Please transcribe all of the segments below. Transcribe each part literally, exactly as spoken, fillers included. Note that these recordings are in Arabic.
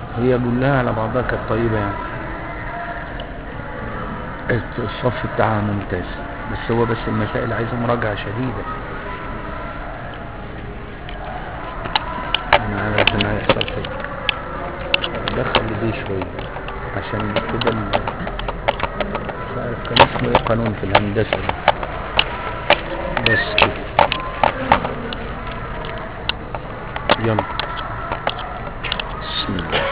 هي كلها على بعضها كانت طيبة يعني، الصف بتاعها ممتاز، بس هو بس المسائل عايزة مراجعة شديدة. انا عارف ان هيحصل كده، دخل دي شوية عشان كده مش عارف كان اسمه ايه قانون في الهندسة بس كده. يلا بسم الله.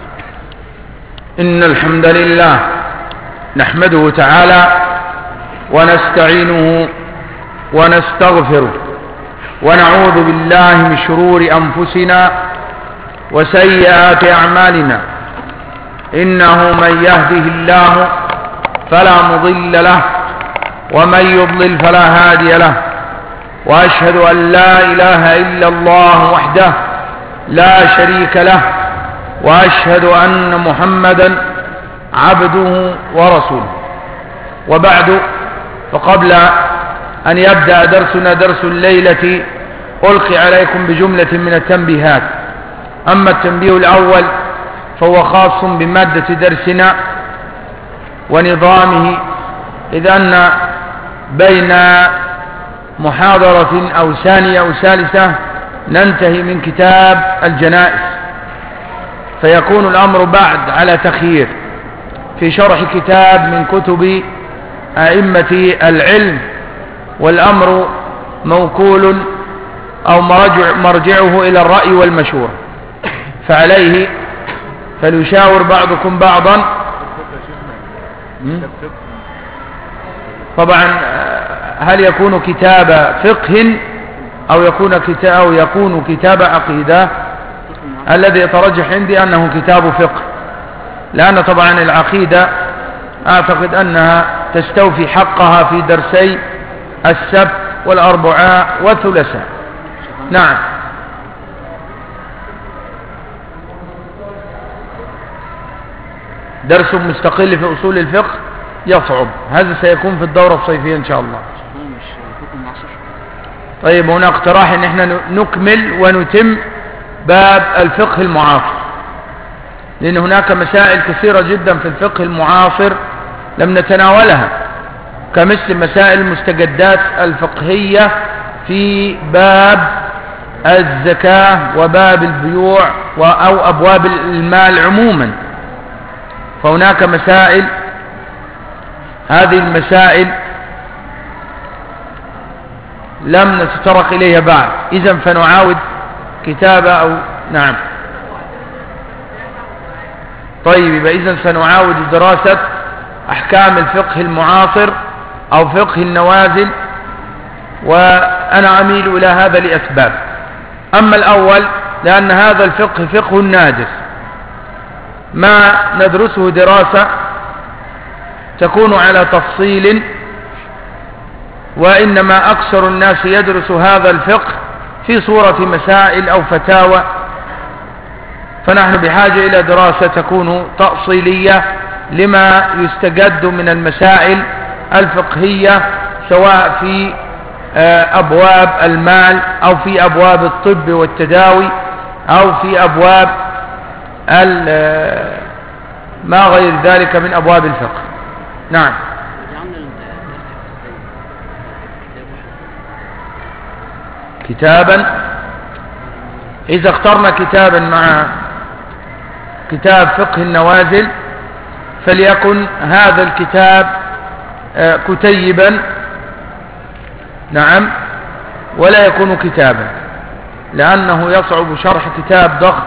إن الحمد لله نحمده تعالى ونستعينه ونستغفره ونعوذ بالله من شرور أنفسنا وسيئات أعمالنا، إنه من يهده الله فلا مضل له ومن يضلل فلا هادي له، وأشهد أن لا إله إلا الله وحده لا شريك له، وأشهد أن محمدا عبده ورسوله. وبعد، فقبل أن يبدأ درسنا درس الليلة ألقي عليكم بجملة من التنبيهات. أما التنبيه الأول فهو خاص بمادة درسنا ونظامه، إذ أن بين محاضرة أو ثانية أو ثالثة ننتهي من كتاب الجنائز، فيكون الأمر بعد على تخيير في شرح كتاب من كتب أئمة العلم، والأمر موكول أو مرجع مرجعه إلى الرأي والمشورة، فعليه فليشاور بعضكم بعضا. طبعا هل يكون كتاب فقه أو يكون كتاب أو يكون كتاب عقيدة؟ الذي يترجح عندي أنه كتاب فقه، لأن طبعا العقيدة أعتقد أنها تستوفي حقها في درسي السبت والأربعاء والثلاثاء. نعم. درس مستقل في أصول الفقه يصعب، هذا سيكون في الدورة الصيفية إن شاء الله. طيب، هنا اقتراح ان احنا نكمل ونتم باب الفقه المعاصر، لأن هناك مسائل كثيرة جدا في الفقه المعاصر لم نتناولها، كمثل مسائل المستجدات الفقهية في باب الزكاة وباب البيوع أو أبواب المال عموما. فهناك مسائل، هذه المسائل لم نتطرق إليها بعد، إذن فنعاود كتابة أو نعم. طيب، يبقى إذن سنعاود دراسة أحكام الفقه المعاصر أو فقه النوازل، وأنا أميل إلى هذا لأسباب. أما الأول لأن هذا الفقه فقه نادر، ما ندرسه دراسة تكون على تفصيل، وإنما أكثر الناس يدرس هذا الفقه في صورة مسائل أو فتاوى، فنحن بحاجة إلى دراسة تكون تأصيلية لما يستجد من المسائل الفقهية، سواء في أبواب المال أو في أبواب الطب والتداوي أو في أبواب ما غير ذلك من أبواب الفقه. نعم. كتابا، إذا اخترنا كتابا مع كتاب فقه النوازل فليكن هذا الكتاب كتيبا، نعم، ولا يكون كتابا، لأنه يصعب شرح كتاب ضخم،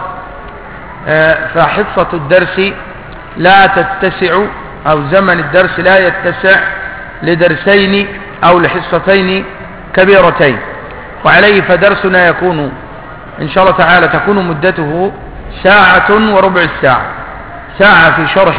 فحصة الدرس لا تتسع أو زمن الدرس لا يتسع لدرسين أو لحصتين كبيرتين، وعليه فدرسنا يكون إن شاء الله تعالى تكون مدته ساعة وربع الساعة، ساعة في شرح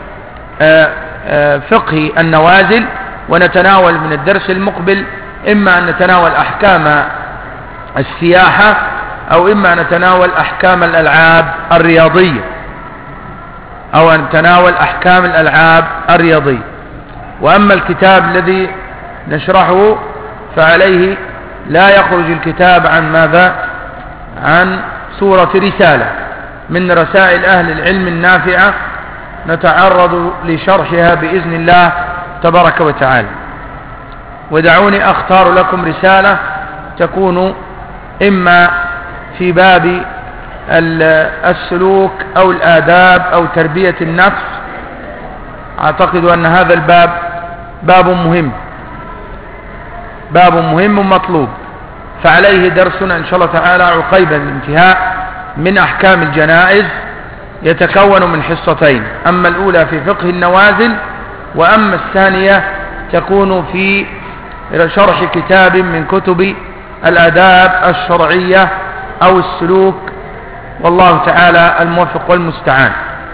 فقه النوازل، ونتناول من الدرس المقبل إما أن نتناول أحكام السياحة أو إما أن نتناول أحكام الألعاب الرياضية أو أن نتناول أحكام الألعاب الرياضية. وأما الكتاب الذي نشرحه فعليه لا يخرج الكتاب عن ماذا؟ عن صورة رسالة، من رسائل أهل العلم النافعة نتعرض لشرحها بإذن الله تبارك وتعالى. ودعوني أختار لكم رسالة تكون إما في باب السلوك أو الآداب أو تربية النفس. أعتقد أن هذا الباب باب مهم باب مهم مطلوب، فعليه درسنا إن شاء الله تعالى عقيب الانتهاء من أحكام الجنائز، يتكون من حصتين، أما الأولى في فقه النوازل، وأما الثانية تكون في شرح كتاب من كتب الآداب الشرعية أو السلوك، والله تعالى الموفق والمستعان.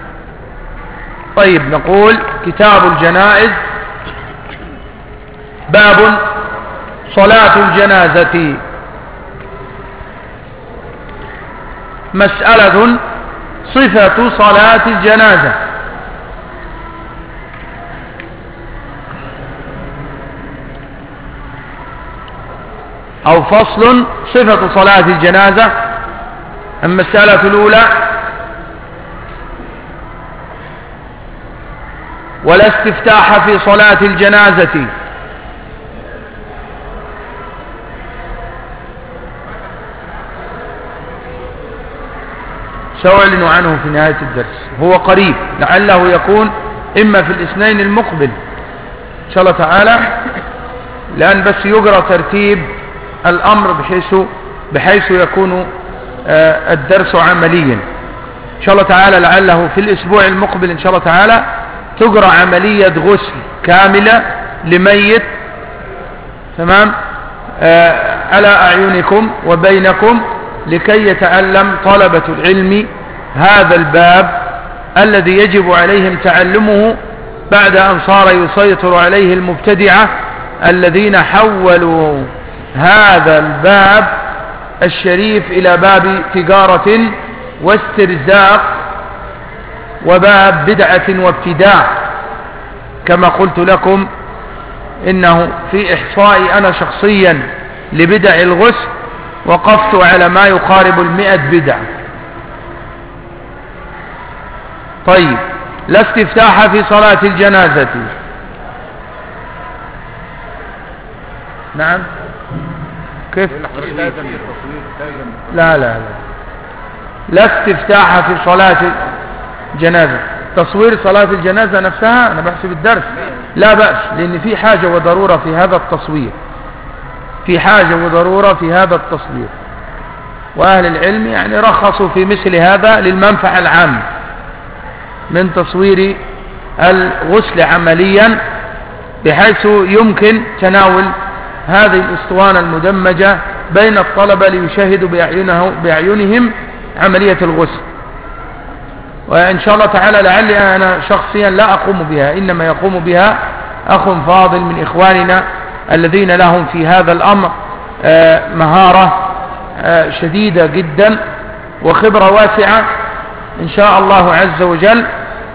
طيب، نقول كتاب الجنائز. باب صلاة الجنازة. مسألة صفة صلاة الجنازة. أو فصل صفة صلاة الجنازة. المسألة الأولى: ولا استفتاح في صلاة الجنازة. سأعلن عنه في نهاية الدرس، هو قريب، لعله يكون إما في الاثنين المقبل إن شاء الله تعالى، لأن بس يجرى ترتيب الأمر بحيث, بحيث يكون آه الدرس عمليا إن شاء الله تعالى. لعله في الأسبوع المقبل إن شاء الله تعالى تجرى عملية غسل كاملة لميت، تمام، آه على أعينكم وبينكم، لكي يتعلم طلبة العلم هذا الباب الذي يجب عليهم تعلمه بعد أن صار يسيطر عليه المبتدعة الذين حولوا هذا الباب الشريف إلى باب تجارة واسترزاق وباب بدعة وابتداع. كما قلت لكم إنه في إحصائي أنا شخصيا لبدع الغسل وقفت على ما يقارب المئة بدعة. طيب، لا استفتاح في صلاة الجنازة. نعم، كيف؟ لا لا لا لا استفتاح في صلاة الجنازة. تصوير صلاة الجنازة نفسها أنا بحسب الدرس لا بأس، لأن في حاجة وضرورة في هذا التصوير، في حاجة وضرورة في هذا التصوير، وأهل العلم يعني رخصوا في مثل هذا للمنفعة العامة من تصوير الغسل عمليا، بحيث يمكن تناول هذه الاسطوانة المدمجة بين الطلبة ليشاهدوا بأعينهم عملية الغسل. وإن شاء الله تعالى لعلي أنا شخصيا لا أقوم بها، إنما يقوم بها أخ فاضل من إخواننا الذين لهم في هذا الأمر مهارة شديدة جدا وخبرة واسعة إن شاء الله عز وجل،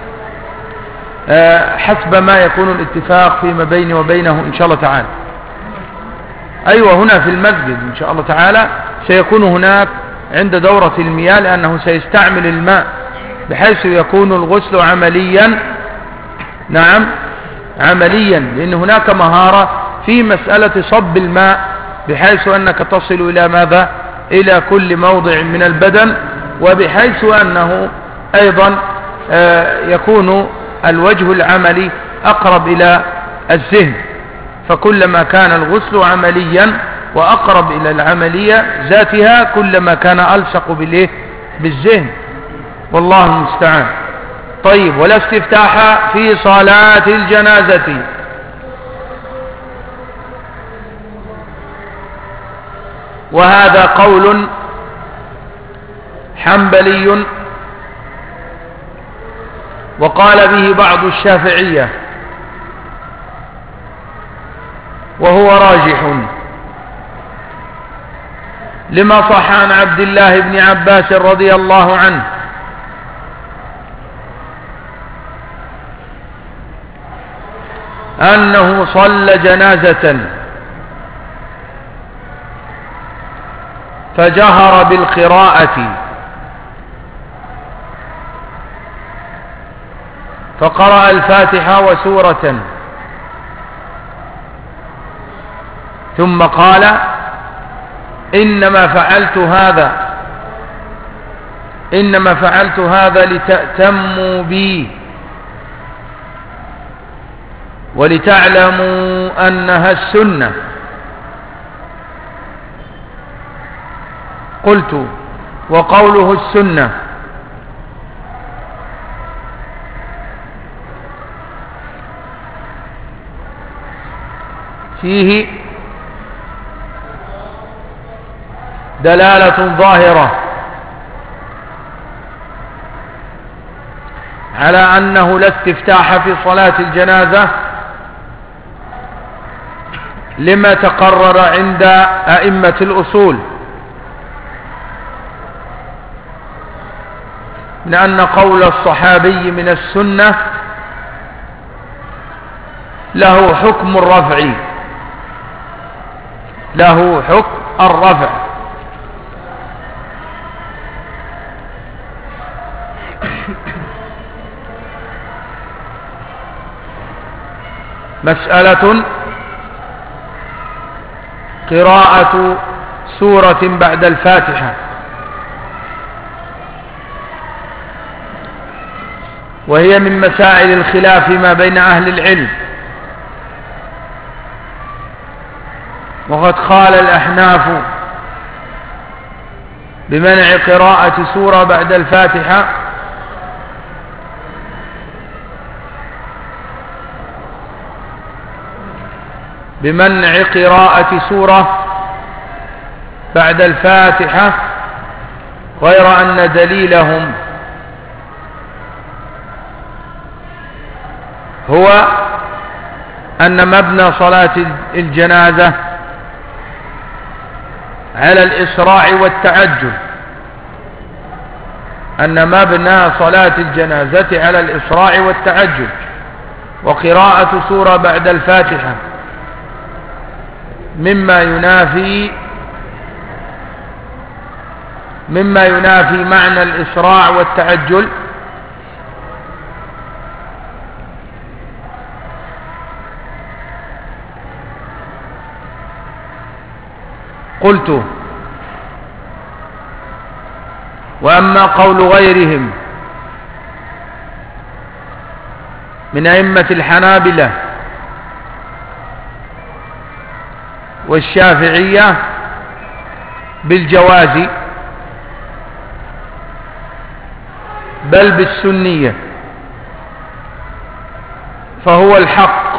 حسب ما يكون الاتفاق فيما بيني وبينه إن شاء الله تعالى. أيوة، هنا في المسجد إن شاء الله تعالى سيكون هناك عند دورة المياه، لأنه سيستعمل الماء بحيث يكون الغسل عمليا. نعم، عمليا، لأن هناك مهارة في مسألة صب الماء بحيث أنك تصل إلى ماذا؟ إلى كل موضع من البدن، وبحيث أنه أيضا يكون الوجه العملي أقرب إلى الذهن، فكلما كان الغسل عمليا وأقرب إلى العملية ذاتها كلما كان ألصق بالذهن، والله المستعان. طيب، ولا استفتاح في صلاة الجنازة. وهذا قول حنبلي، وقال به بعض الشافعية، وهو راجح لما صح عن عبد الله بن عباس رضي الله عنه أنه صلى جنازة فجهر بالقراءة فقرأ الفاتحة وسورة ثم قال إنما فعلت هذا إنما فعلت هذا لتأتموا بي ولتعلموا أنها السنة. قلت وقوله السنة فيه دلالة ظاهرة على أنه لا استفتاح في صلاة الجنازة لما تقرر عند أئمة الأصول لأن قول الصحابي من السنة له حكم الرفع له حكم الرفع. مسألة قراءة سورة بعد الفاتحة، وهي من مسائل الخلاف ما بين أهل العلم، وقد قال الأحناف بمنع قراءة سورة بعد الفاتحة بمنع قراءة سورة بعد الفاتحة، غير أن دليلهم هو أن مبنى صلاة الجنازة على الإسراع والتعجل أن مبنى صلاة الجنازة على الإسراع والتعجل، وقراءة سورة بعد الفاتحة مما ينافي مما ينافي معنى الإسراع والتعجل، قلت وأما قول غيرهم من أئمة الحنابلة والشافعية بالجواز بل بالسنية فهو الحق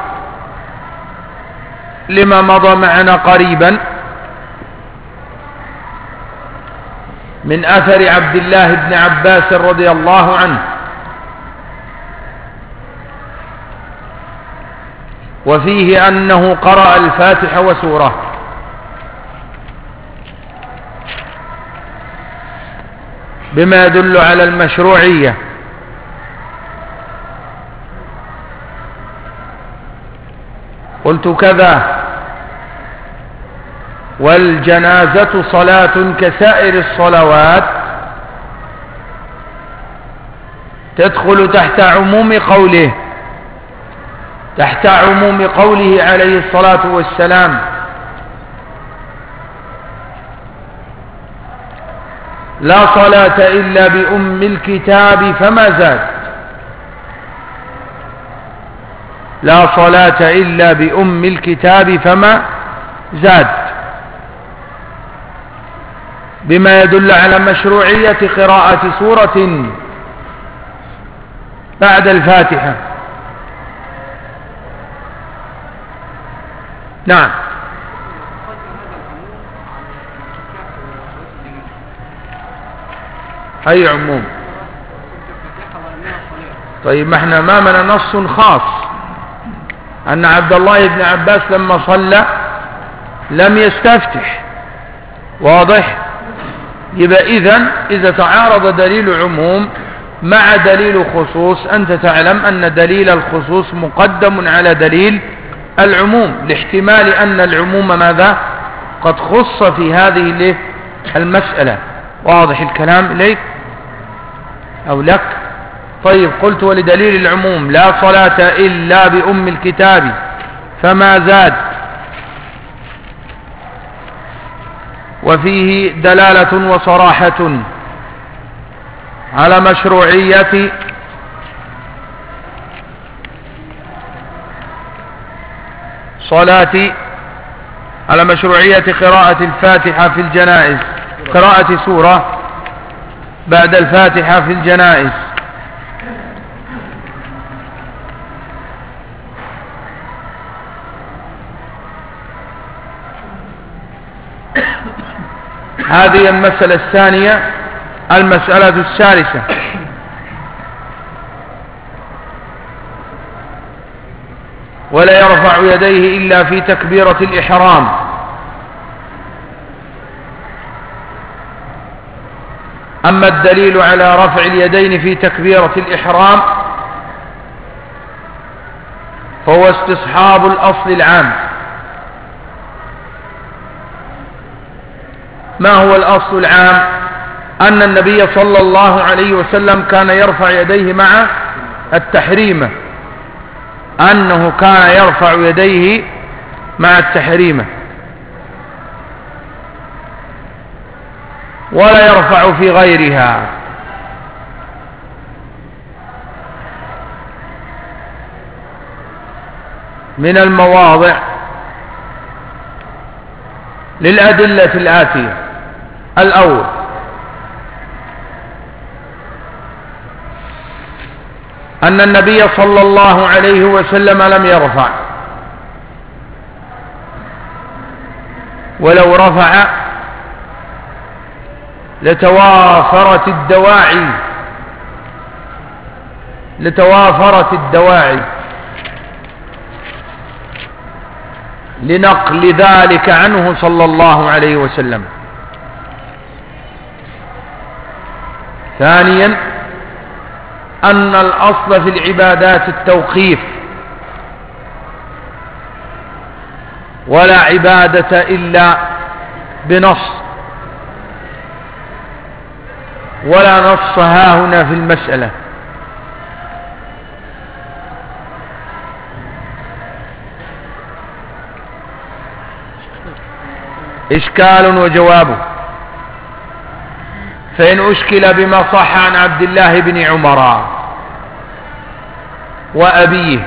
لما مضى معنا قريبا من أثر عبد الله بن عباس رضي الله عنه، وفيه أنه قرأ الفاتحة وسورة، بما يدل على المشروعية. قلت كذا والجنازة صلاة كسائر الصلوات تدخل تحت عموم قوله تحت عموم قوله عليه الصلاة والسلام لا صلاة إلا بأم الكتاب فما زاد لا صلاة إلا بأم الكتاب فما زاد، بما يدل على مشروعية قراءة سورة بعد الفاتحة. نعم. أي عموم؟ طيب ما احنا امامنا نص خاص أن عبد الله بن عباس لما صلى لم يستفتح، واضح؟ يبقى إذن إذا تعارض دليل عموم مع دليل خصوص أنت تعلم أن دليل الخصوص مقدم على دليل العموم، لاحتمال أن العموم ماذا قد خص في هذه المسألة. واضح الكلام إليك أو لك؟ طيب قلت ولدليل العموم لا صلاة إلا بأم الكتاب فما زاد، وفيه دلالة وصراحة على مشروعية صلاة على مشروعية قراءة الفاتحة في الجنائز، قراءة سورة بعد الفاتحة في الجنائز. هذه المسألة الثانية. المسألة الثالثة ولا يرفع يديه إلا في تكبيرة الإحرام. أما الدليل على رفع اليدين في تكبيرة الإحرام فهو استصحاب الأصل العام. ما هو الأصل العام؟ أن النبي صلى الله عليه وسلم كان يرفع يديه مع التحريمة، أنه كان يرفع يديه مع التحريمة ولا يرفع في غيرها. من المواضع للأدلة الآتية: الأول أن النبي صلى الله عليه وسلم لم يرفع، ولو رفع لتوافرت الدواعي لتوافرت الدواعي لنقل ذلك عنه صلى الله عليه وسلم. ثانيا أن الأصل في العبادات التوقيف، ولا عبادة إلا بنص، ولا نص ها هنا في المسألة. إشكال وجوابه: فإن أشكل بما صح عن عبد الله بن عمر وأبيه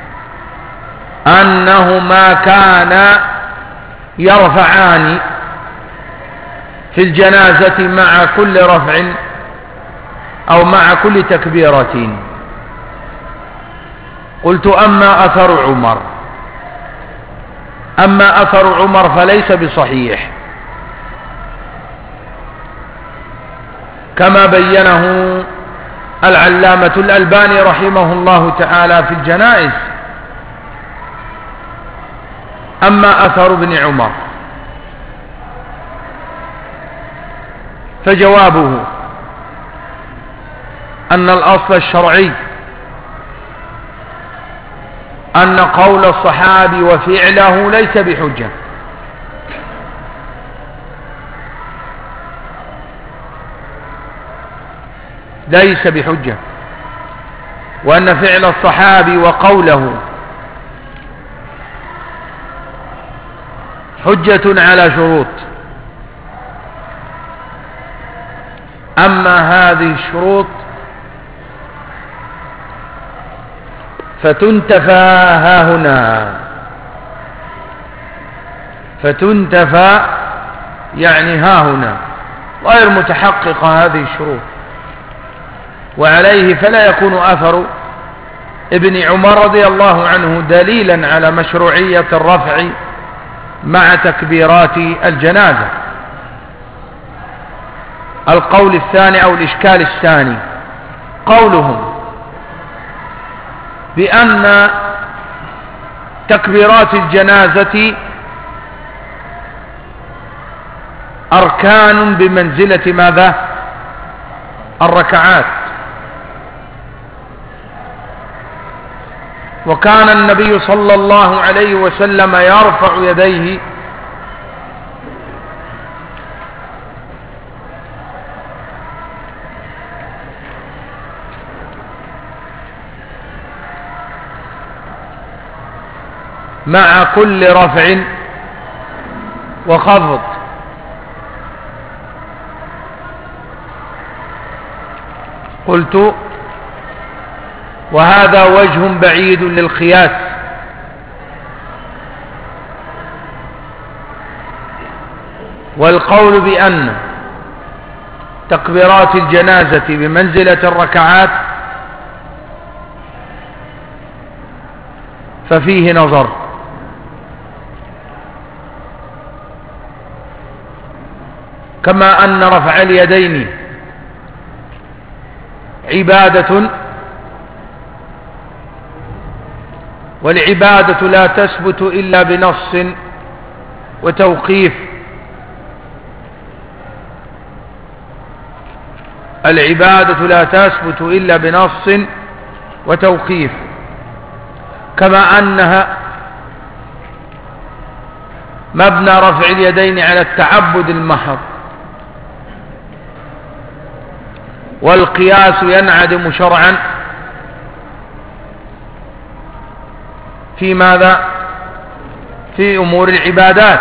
أنهما كانا يرفعان في الجنازة مع كل رفع أو مع كل تكبيرة، قلت: أما أثر عمر أما أثر عمر فليس بصحيح، كما بينه العلامة الألباني رحمه الله تعالى في الجنائز. أما أثر ابن عمر فجوابه أن الأصل الشرعي أن قول الصحابي وفعله ليس بحجة، ليس بحجة، وأن فعل الصحابي وقوله حجة على شروط. أما هذه الشروط فتنتفى ها هنا، فتنتفى يعني ها هنا، غير متحققة هذه الشروط، وعليه فلا يكون أثر ابن عمر رضي الله عنه دليلا على مشروعية الرفع مع تكبيرات الجنازة. القول الثاني أو الإشكال الثاني قولهم بأن تكبيرات الجنازة أركان بمنزلة ماذا؟ الركعات. وكان النبي صلى الله عليه وسلم يرفع يديه مع كل رفع وخفض. قلت وهذا وجه بعيد للقياس، والقول بأن تكبيرات الجنازة بمنزلة الركعات ففيه نظر، كما أن رفع اليدين عبادة، والعبادة لا تثبت إلا بنص وتوقيف. العبادة لا تثبت إلا بنص وتوقيف، كما أنها مبنى رفع اليدين على التعبد المحض، والقياس ينعدم شرعا في ماذا؟ في أمور العبادات.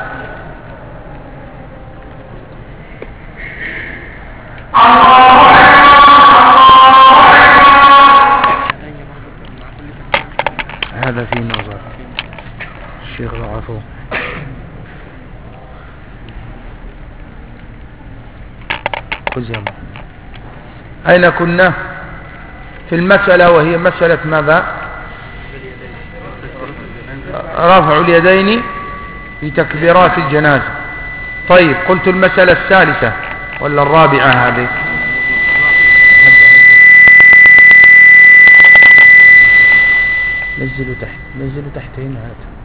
هذا في نظر الشيخ ضعفه. خذ يا محمد. أين كنا؟ في المسألة، وهي مسألة ماذا؟ رفع اليدين في تكبيرات الجنازة. طيب، قلت المسألة الثالثة ولا الرابعة هذه؟ نزلوا تحت، نزلوا تحت هنا. هذا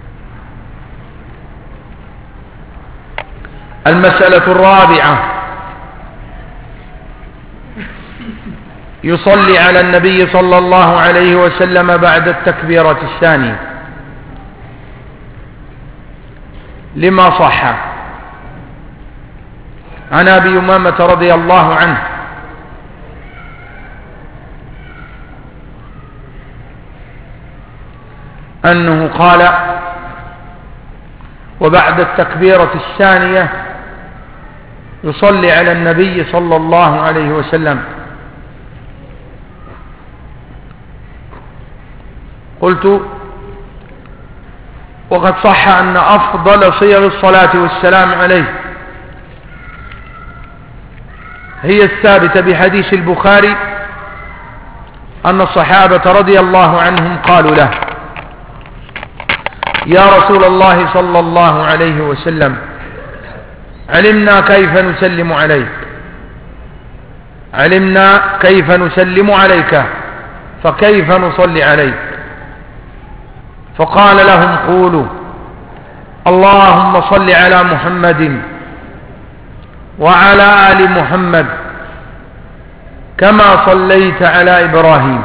المسألة الرابعة: يصلي على النبي صلى الله عليه وسلم بعد التكبيرة الثانية، لما صح عن أبي أمامة رضي الله عنه أنه قال: وبعد التكبيرة الثانية يصلي على النبي صلى الله عليه وسلم. قلت: وقد صح أن أفضل صيغ الصلاة والسلام عليه هي الثابتة بحديث البخاري أن الصحابة رضي الله عنهم قالوا له: يا رسول الله صلى الله عليه وسلم، علمنا كيف نسلم عليك علمنا كيف نسلم عليك فكيف نصلي عليك؟ فقال لهم: قولوا اللهم صل على محمد وعلى آل محمد كما صليت على إبراهيم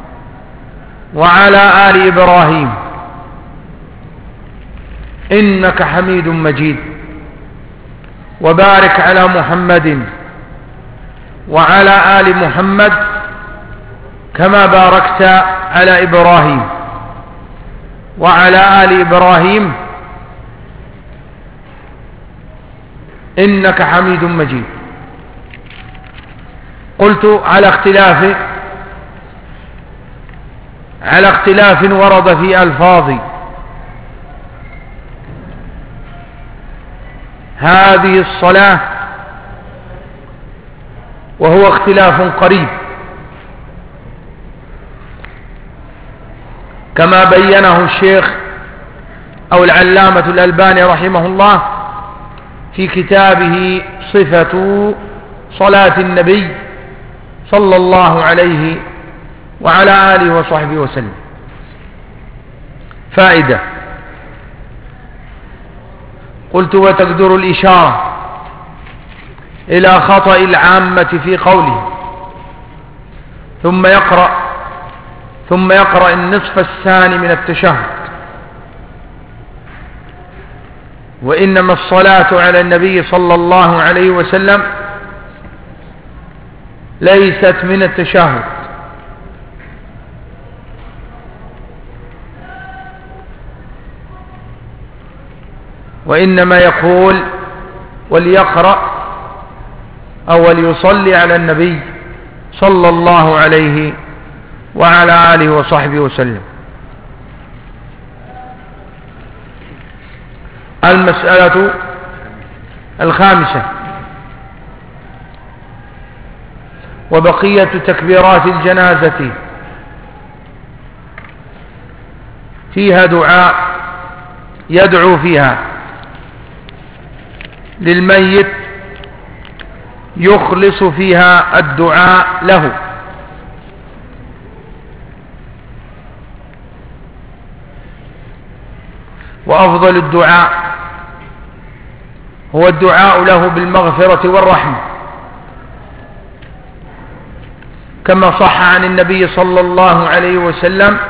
وعلى آل إبراهيم إنك حميد مجيد، وبارك على محمد وعلى آل محمد كما باركت على إبراهيم وعلى آل إبراهيم إنك حميد مجيد. قلت: على اختلاف على اختلاف ورد في ألفاظ هذه الصلاة، وهو اختلاف قريب كما بينه الشيخ أو العلامة الألباني رحمه الله في كتابه صفة صلاة النبي صلى الله عليه وعلى آله وصحبه وسلم. فائدة: قلت: وتقدر الإشارة إلى خطأ العامة في قوله ثم يقرأ ثم يقرأ النصف الثاني من التشهد، وإنما الصلاة على النبي صلى الله عليه وسلم ليست من التشهد، وإنما يقول وليقرأ أو وليصلي على النبي صلى الله عليه وعلى آله وصحبه وسلم. المسألة الخامسة: وبقية تكبيرات الجنازة فيها دعاء يدعو فيها للميت يخلص فيها الدعاء له، وأفضل الدعاء هو الدعاء له بالمغفرة والرحمة، كما صح عن النبي صلى الله عليه وسلم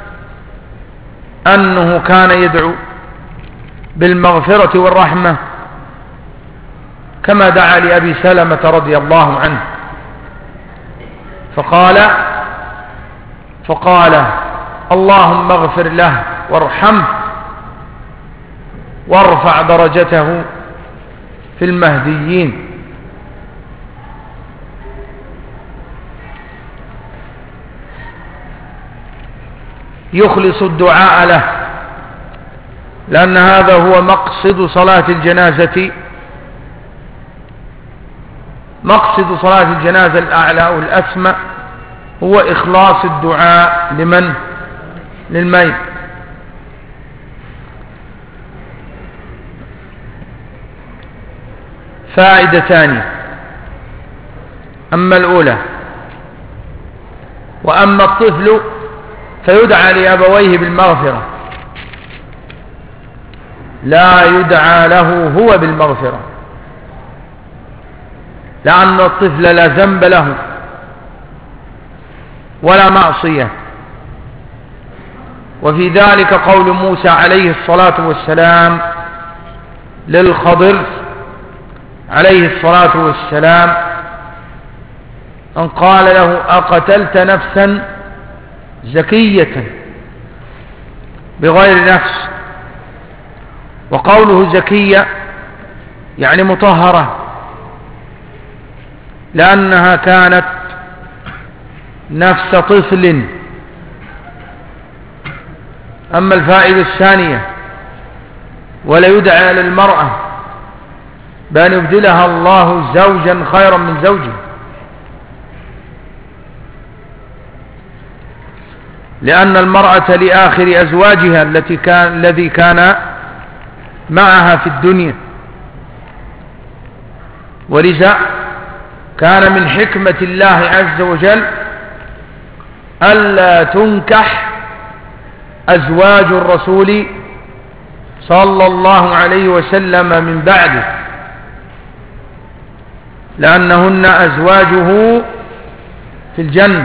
أنه كان يدعو بالمغفرة والرحمة كما دعا لأبي سلمة رضي الله عنه، فقال فقال اللهم اغفر له وارحمه وارفع درجته في المهديين. يخلص الدعاء له، لأن هذا هو مقصد صلاة الجنازة. مقصد صلاة الجنازة الأعلى والأسمى هو إخلاص الدعاء لمن؟ للميت. فائدة ثانية: أما الأولى، وأما الطفل فيدعى لأبويه بالمغفرة، لا يدعى له هو بالمغفرة، لأن الطفل لا ذنب له ولا معصية. وفي ذلك قول موسى عليه الصلاة والسلام للخضر عليه الصلاة والسلام أن قال له: أقتلت نفسا زكية بغير نفس. وقوله زكية يعني مطهرة، لأنها كانت نفس طفل. أما الفائدة الثانية: ولا يدعى للمرأة بأن يبدلها الله زوجا خيرا من زوجه، لأن المرأة لآخر أزواجها التي كان الذي كان معها في الدنيا، ولذا كان من حكمة الله عز وجل ألا تنكح أزواج الرسول صلى الله عليه وسلم من بعده، لأنهن أزواجه في الجنة.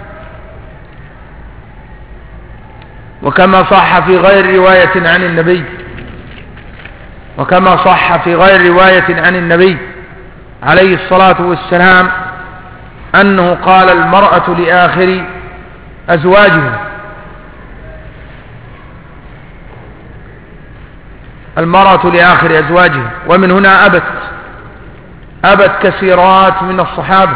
وكما صح في غير رواية عن النبي وكما صح في غير رواية عن النبي عليه الصلاة والسلام أنه قال: المرأة لآخر أزواجها. المرأة لآخر أزواجها. ومن هنا أبت أبت كثيرات من الصحابة،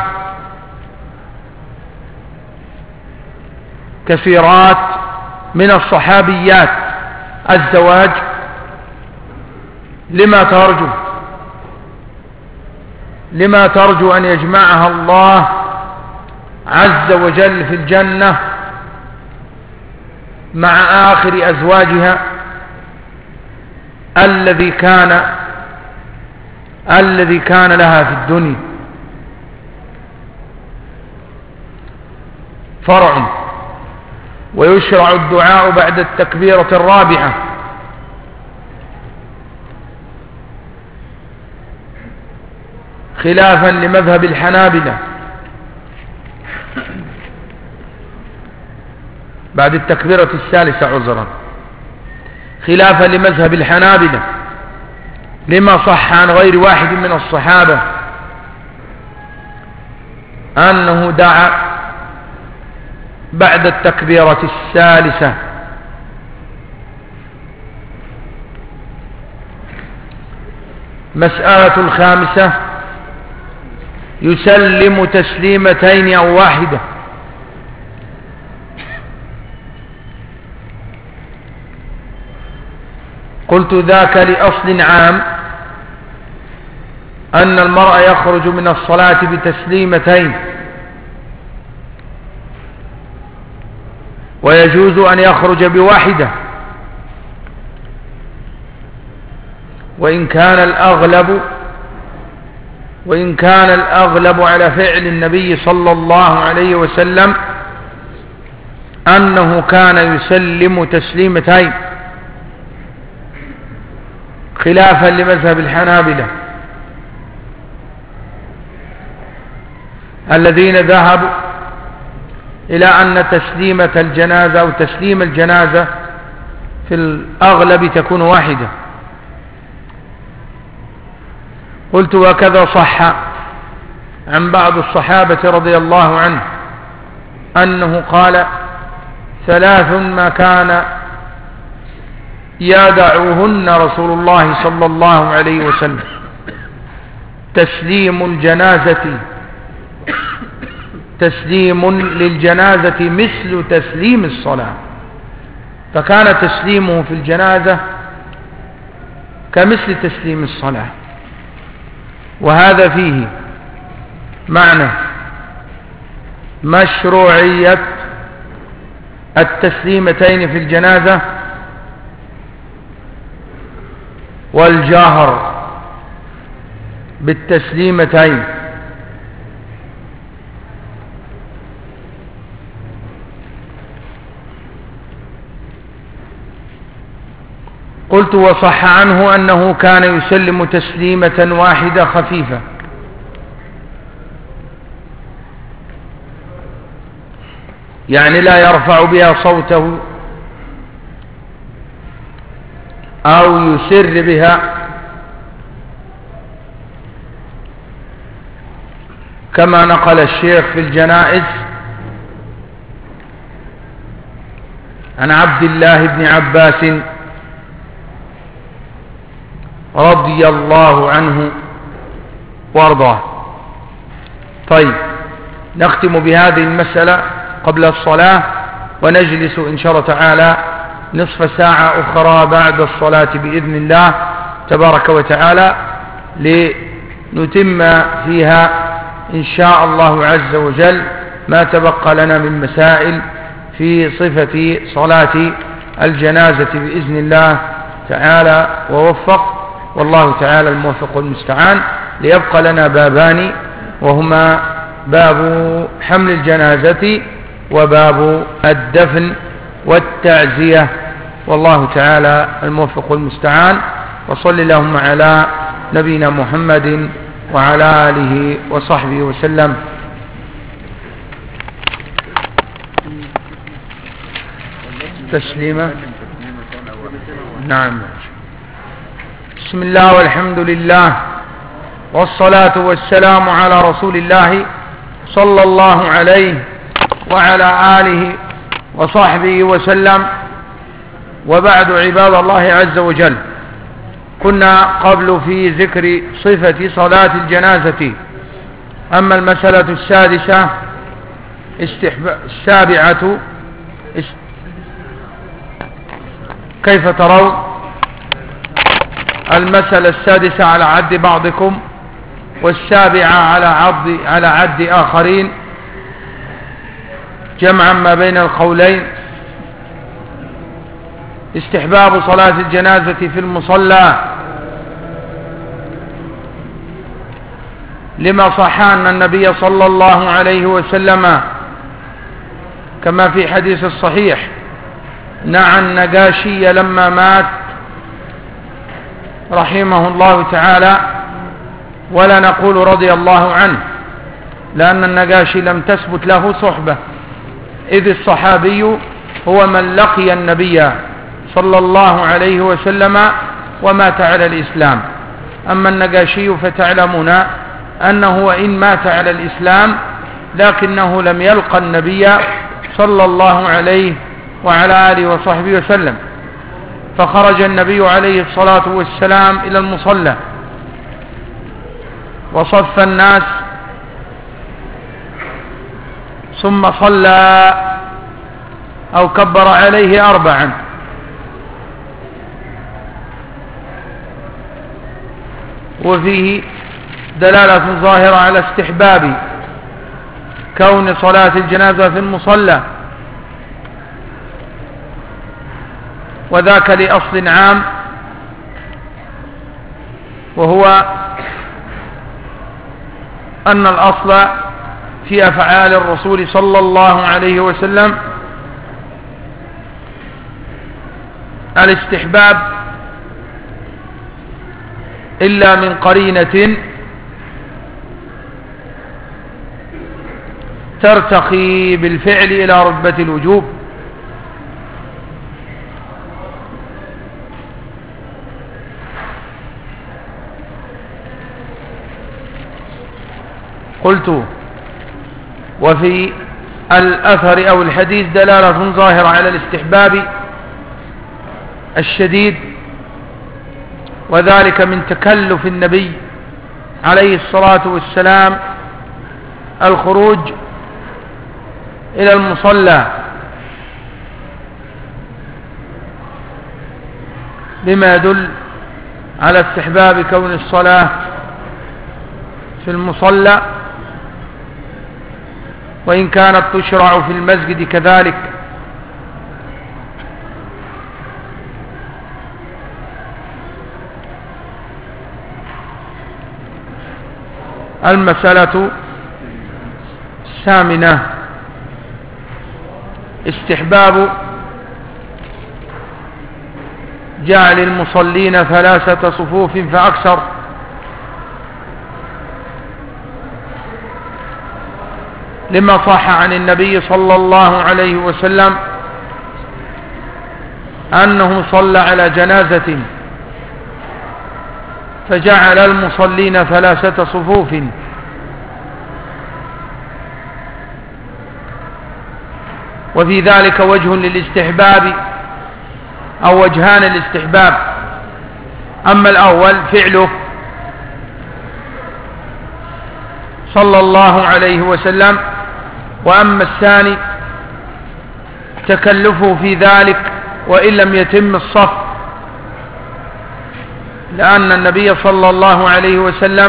كثيرات من الصحابيات الزواج. لما ترجو لما ترجو أن يجمعها الله عز وجل في الجنة مع آخر أزواجها الذي كان الذي كان لها في الدنيا. فرع: ويشرع الدعاء بعد التكبيرة الرابعة، خلافا لمذهب الحنابلة. بعد التكبيرة الثالثة عذرا، خلافا لمذهب الحنابلة لما صح عن غير واحد من الصحابة أنه دعا بعد التكبيرة الثالثة. مسألة الخامسة: يسلم تسليمتين أو واحدة. قلت ذاك لأصل عام أن المرء يخرج من الصلاة بتسليمتين، ويجوز أن يخرج بواحدة، وإن كان الأغلب وإن كان الأغلب على فعل النبي صلى الله عليه وسلم أنه كان يسلم تسليمتين، خلافا لمذهب الحنابلة الذين ذهبوا إلى أن تسليمة الجنازة أو تسليم الجنازة في الأغلب تكون واحدة. قلت: وكذا صح عن بعض الصحابة رضي الله عنه أنه قال: ثلاث ما كان يدعوهن رسول الله صلى الله عليه وسلم: تسليم الجنازة تسليم للجنازة مثل تسليم الصلاة، فكان تسليمه في الجنازة كمثل تسليم الصلاة. وهذا فيه معنى مشروعية التسليمتين في الجنازة والجهر بالتسليمتين. قلت: وصح عنه أنه كان يسلم تسليمة واحدة خفيفة، يعني لا يرفع بها صوته أو يسر بها، كما نقل الشيخ في الجنائز عن عبد الله بن عباس رضي الله عنه وارضاه. طيب، نختم بهذه المسألة قبل الصلاة، ونجلس إن شاء الله تعالى نصف ساعة أخرى بعد الصلاة بإذن الله تبارك وتعالى لنتم فيها إن شاء الله عز وجل ما تبقى لنا من مسائل في صفة صلاة الجنازة بإذن الله تعالى ووفق، والله تعالى الموفق المستعان. ليبقى لنا بابان، وهما باب حمل الجنازة وباب الدفن والتعزية، والله تعالى الموفق المستعان. وصل اللهم على نبينا محمد وعلى آله وصحبه وسلم. تسليمة. نعم. بسم الله والحمد لله والصلاة والسلام على رسول الله صلى الله عليه وعلى آله وصحبه وسلم، وبعد، عباد الله عز وجل، كنا قبل في ذكر صفة صلاة الجنازة. أما المسألة السادسة استحب... السابعة است... كيف ترون؟ المسألة السادسة على عد بعضكم، والسابعة على عد على عد آخرين، جمعا ما بين القولين. استحباب صلاة الجنازة في المصلى، لما صح أن النبي صلى الله عليه وسلم كما في حديث الصحيح نعى النجاشي لما مات رحمه الله تعالى، ولا نقول رضي الله عنه، لأن النجاشي لم تثبت له صحبة، إذ الصحابي هو من لقي النبي صلى الله عليه وسلم ومات على الإسلام. أما النجاشي فتعلمون أنه وإن مات على الإسلام لكنه لم يلقى النبي صلى الله عليه وعلى آله وصحبه وسلم. فخرج النبي عليه الصلاة والسلام إلى المصلى وصف الناس ثم صلى أو كبر عليه أربعا، وفيه دلالة ظاهرة على استحباب كون صلاة الجنازة في المصلى، وذاك لأصل عام، وهو أن الأصل في أفعال الرسول صلى الله عليه وسلم الاستحباب إلا من قرينة ترتقي بالفعل إلى رتبة الوجوب. قلت وفي الأثر أو الحديث دلالة ظاهرة على الاستحباب الشديد، وذلك من تكلف النبي عليه الصلاة والسلام الخروج إلى المصلى، بما يدل على استحباب كون الصلاة في المصلى، وإن كانت تشرع في المسجد كذلك. المسألة الثامنة استحباب جعل المصلين ثلاثة صفوف فأكثر، لما صح عن النبي صلى الله عليه وسلم أنه صلى على جنازة فجعل المصلين ثلاثة صفوف، وفي ذلك وجه للاستحباب أو وجهان للاستحباب. أما الأول فعله صلى الله عليه وسلم، وأما الثاني تكلفه في ذلك وإن لم يتم الصف، لأن النبي صلى الله عليه وسلم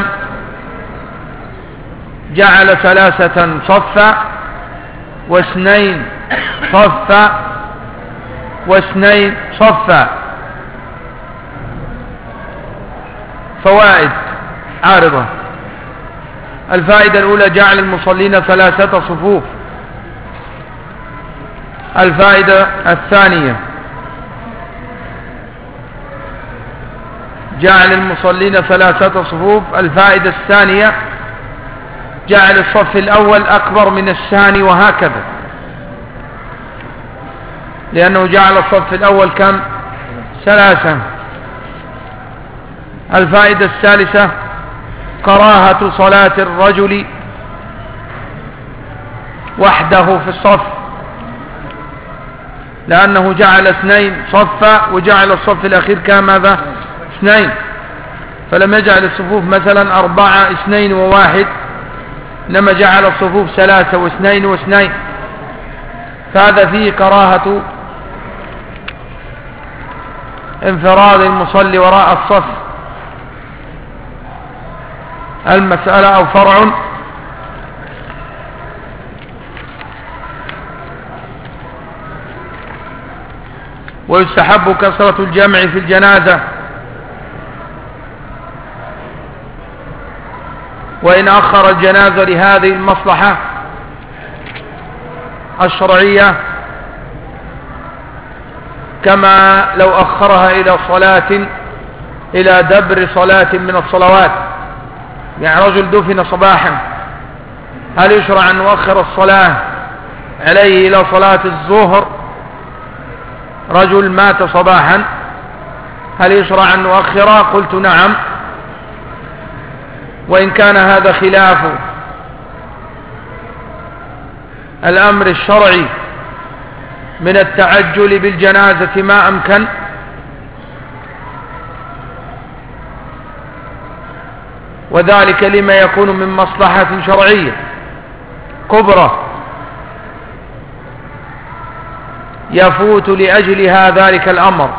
جعل ثلاثة صفا واثنين صفا واثنين صفا. فوائد عارضة: الفائدة الأولى جعل المصلين ثلاثة صفوف. الفائدة الثانية جعل المصلين ثلاثة صفوف. الفائدة الثانية جعل الصف الأول أكبر من الثاني، وهكذا، لأنه جعل الصف الأول كم؟ ثلاثة. الفائدة الثالثة كراهة صلاة الرجل وحده في الصف، لأنه جعل اثنين صفا وجعل الصف الأخير كماذا؟ اثنين، فلم يجعل الصفوف مثلا أربعة اثنين وواحد، إنما جعل الصفوف ثلاثة واثنين واثنين، فهذا فيه كراهة انفراد المصلي وراء الصف. المسألة أو فرع: ويستحب كثرة الجمع في الجنازة، وإن أخر الجنازة لهذه المصلحة الشرعية، كما لو أخرها إلى صلاة إلى دبر صلاة من الصلوات، يعني رجل دفن صباحا، هل يشرع أن نؤخر الصلاة عليه إلى صلاة الظهر؟ رجل مات صباحا، هل يشرع أن نؤخره؟ قلت نعم، وإن كان هذا خلاف الأمر الشرعي من التعجل بالجنازة ما أمكن، وذلك لما يكون من مصلحة شرعية كبرى يفوت لأجلها ذلك الأمر،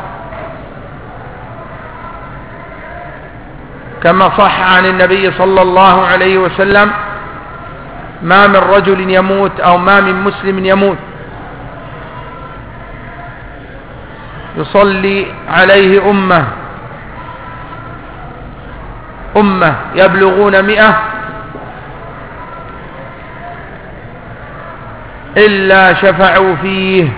كما صح عن النبي صلى الله عليه وسلم: ما من رجل يموت أو ما من مسلم يموت يصلي عليه أمة أمة يبلغون مئة إلا شفعوا فيه.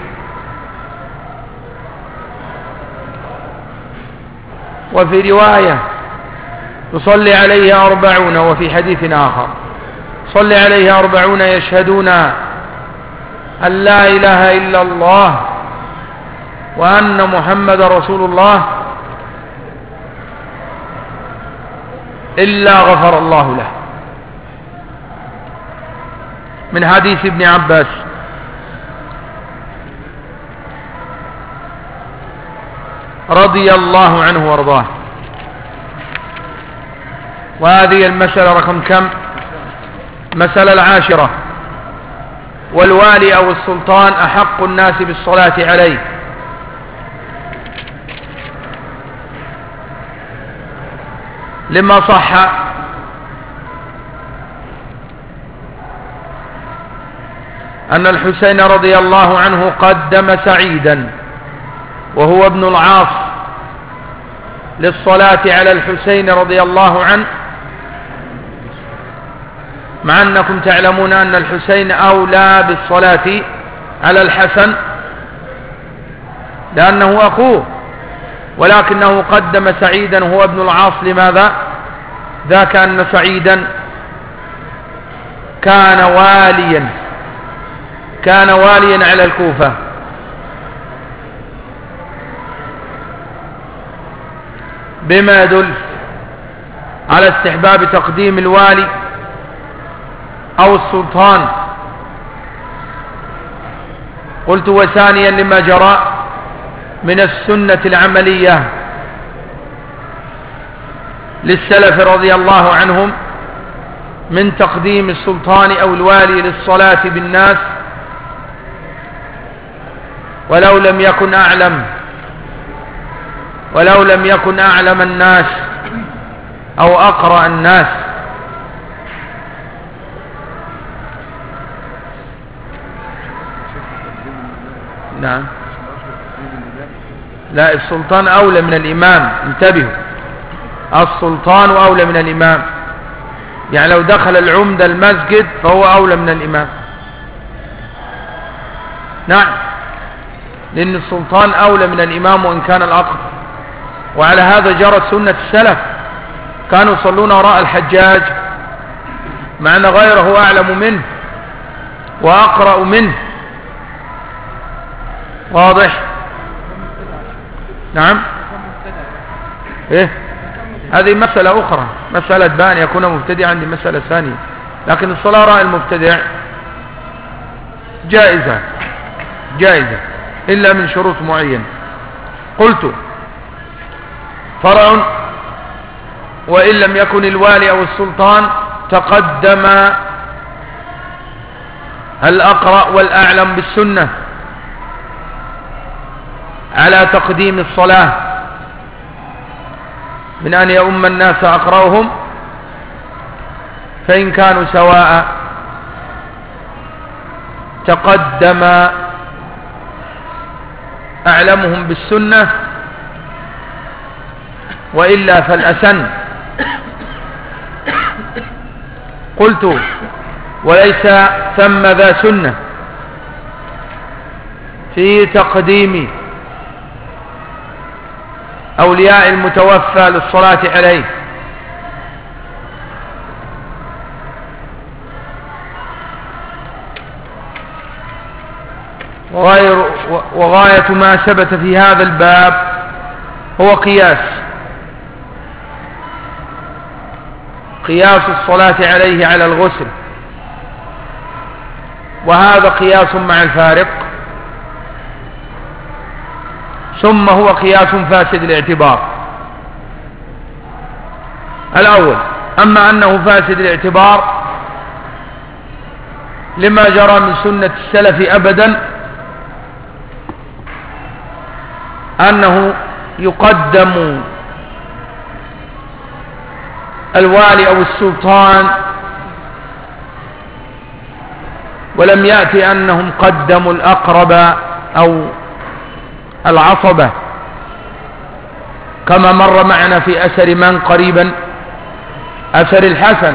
وفي رواية: يصلي عليه أربعون. وفي حديث آخر: صلي عليه أربعون يشهدون أن لا إله إلا الله وأن محمد رسول الله إلا غفر الله له. من حديث ابن عباس رضي الله عنه وارضاه. وهذه المسألة رقم كم؟ مسألة العاشرة: والوالي أو السلطان أحق الناس بالصلاة عليه. لما صح أن الحسين رضي الله عنه قدم سعيدا وهو ابن العاص للصلاة على الحسين رضي الله عنه، مع أنكم تعلمون أن الحسين أولى بالصلاة على الحسن لأنه أخوه، ولكنه قدم سعيدا هو ابن العاص. لماذا؟ ذاك أن سعيدا كان واليا كان واليا على الكوفة، بما يدل على استحباب تقديم الوالي أو السلطان. قلت: وثانيا لما جرى من السنة العملية للسلف رضي الله عنهم من تقديم السلطان أو الوالي للصلاة بالناس ولو لم يكن أعلم ولو لم يكن أعلم الناس أو أقرأ الناس. نعم. لا، السلطان أولى من الإمام. انتبهوا، السلطان أولى من الإمام. يعني لو دخل العمدة المسجد فهو أولى من الإمام. نعم، لأن السلطان أولى من الإمام وإن كان الأقرب. وعلى هذا جرت سنة السلف، كانوا يصلون وراء الحجاج مع أن غيره أعلم منه وأقرأ منه. واضح؟ نعم. إيه؟ هذه مسألة أخرى، مسألة بان يكون مبتدع عندي مسألة ثانية، لكن الصلاة وراء المبتدع جائزة جائزة إلا من شروط معينة. قلت: فرع: وإن لم يكن الوالي أو السلطان تقدم الأقرأ والأعلم بالسنة على تقديم الصلاة من أن يؤم الناس أقرأهم، فإن كانوا سواء تقدم أعلمهم بالسنة، وإلا فالأسن. قلت: وليس ثم ذا سنة في تقديم أولياء المتوفى للصلاة عليه، وغير وغاية ما ثبت في هذا الباب هو قياس قياس الصلاة عليه على الغسل، وهذا قياس مع الفارق، ثم هو قياس فاسد الاعتبار. الأول: أما أنه فاسد الاعتبار لما جرى من سنة السلف أبدا أنه يقدم الوالي أو السلطان، ولم يأتي أنهم قدموا الأقرب أو العصبة كما مر معنا في أثر من قريبا، أثر الحسن،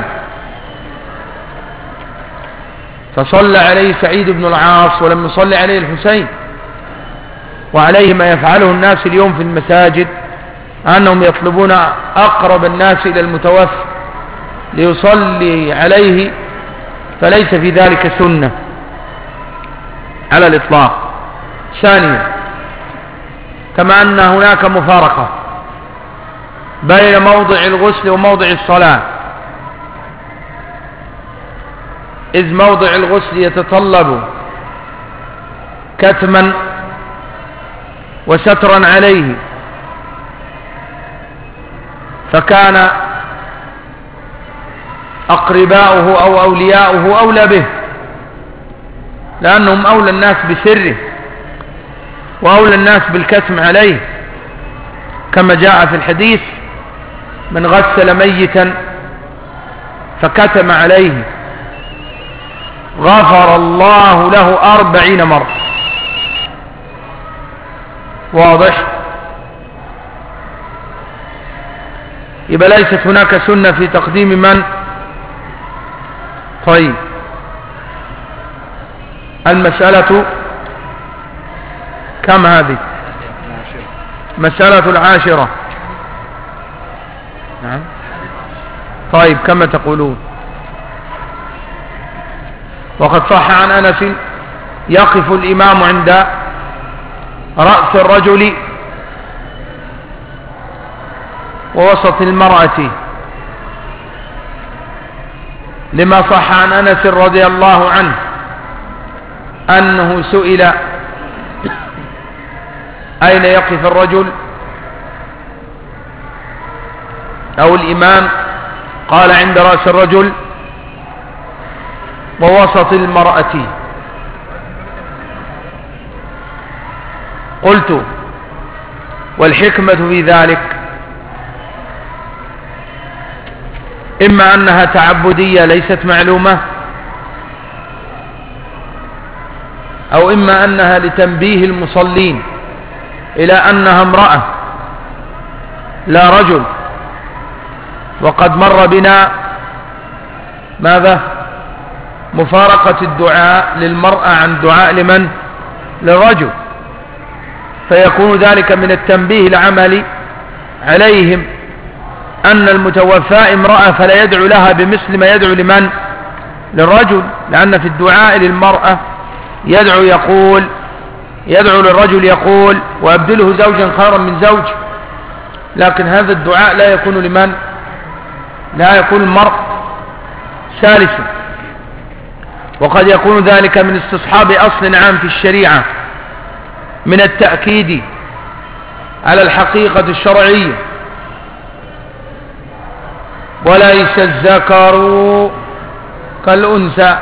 فصلى عليه سعيد بن العاص ولم يصلي عليه الحسين. وعليه ما يفعله الناس اليوم في المساجد، أنهم يطلبون أقرب الناس إلى المتوفى ليصلي عليه، فليس في ذلك سنة على الإطلاق. ثانيا، كما أن هناك مفارقة بين موضع الغسل وموضع الصلاة، إذ موضع الغسل يتطلب كتما وسترا عليه، فكان أقرباؤه أو أولياؤه أولى به، لأنهم أولى الناس بسره وأولى الناس بالكتم عليه، كما جاء في الحديث: من غسل ميتا فكتم عليه غفر الله له أربعين مرة. واضح؟ يبقى ليست هناك سنة في تقديم من؟ طيب، المسألة كم هذه؟ مسألة العاشرة. نعم. طيب، كما تقولون؟ وقد صح عن أنس: يقف الإمام عند رأس الرجل ووسط المرأة، لما صح عن أنس رضي الله عنه أنه سئل: أين يقف الرجل أو الإمام؟ قال: عند رأس الرجل ووسط المرأة. قلت: والحكمة في ذلك إما أنها تعبدية ليست معلومة، أو إما أنها لتنبيه المصلين إلى أنها امرأة لا رجل. وقد مر بنا ماذا؟ مفارقة الدعاء للمرأة عن دعاء لمن؟ للرجل، فيكون ذلك من التنبيه العملي عليهم أن المتوفى امرأة، فلا يدعو لها بمثل ما يدعو لمن؟ للرجل، لأن في الدعاء للمرأة يدعو يقول يدعو للرجل يقول: وأبدله زوجا خيرا من زوج. لكن هذا الدعاء لا يكون لمن؟ لا يكون المرء ثالثا. وقد يكون ذلك من استصحاب أصل عام في الشريعة من التأكيد على الحقيقة الشرعية: وليس الذكر كالأنثى.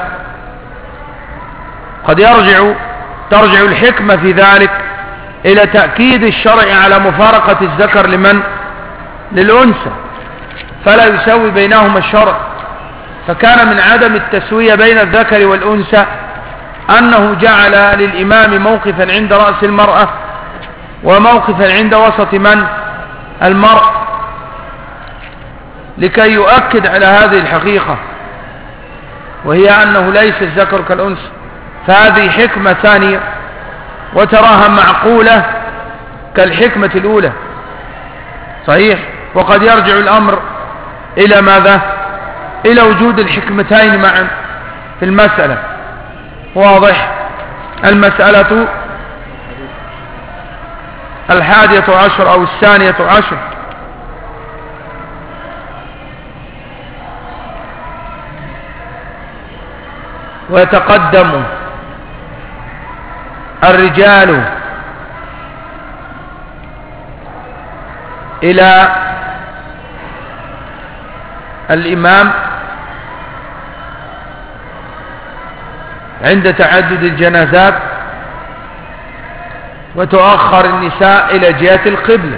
قد يرجع ترجع الحكمة في ذلك إلى تأكيد الشرع على مفارقة الذكر لمن؟ للأنثى، فلا يسوي بينهما الشرع. فكان من عدم التسوية بين الذكر والأنثى أنه جعل للإمام موقفا عند رأس المرأة وموقفا عند وسط من؟ المرء، لكي يؤكد على هذه الحقيقة، وهي أنه ليس الذكر كالأنثى. فهذه حكمة ثانية وتراها معقولة كالحكمة الأولى، صحيح. وقد يرجع الأمر إلى ماذا؟ إلى وجود الحكمتين معا في المسألة. واضح؟ المسألة الحادية عشر أو الثانية عشر: ويتقدم الرجال إلى الإمام عند تعدد الجنازات، وتؤخر النساء إلى جهة القبلة.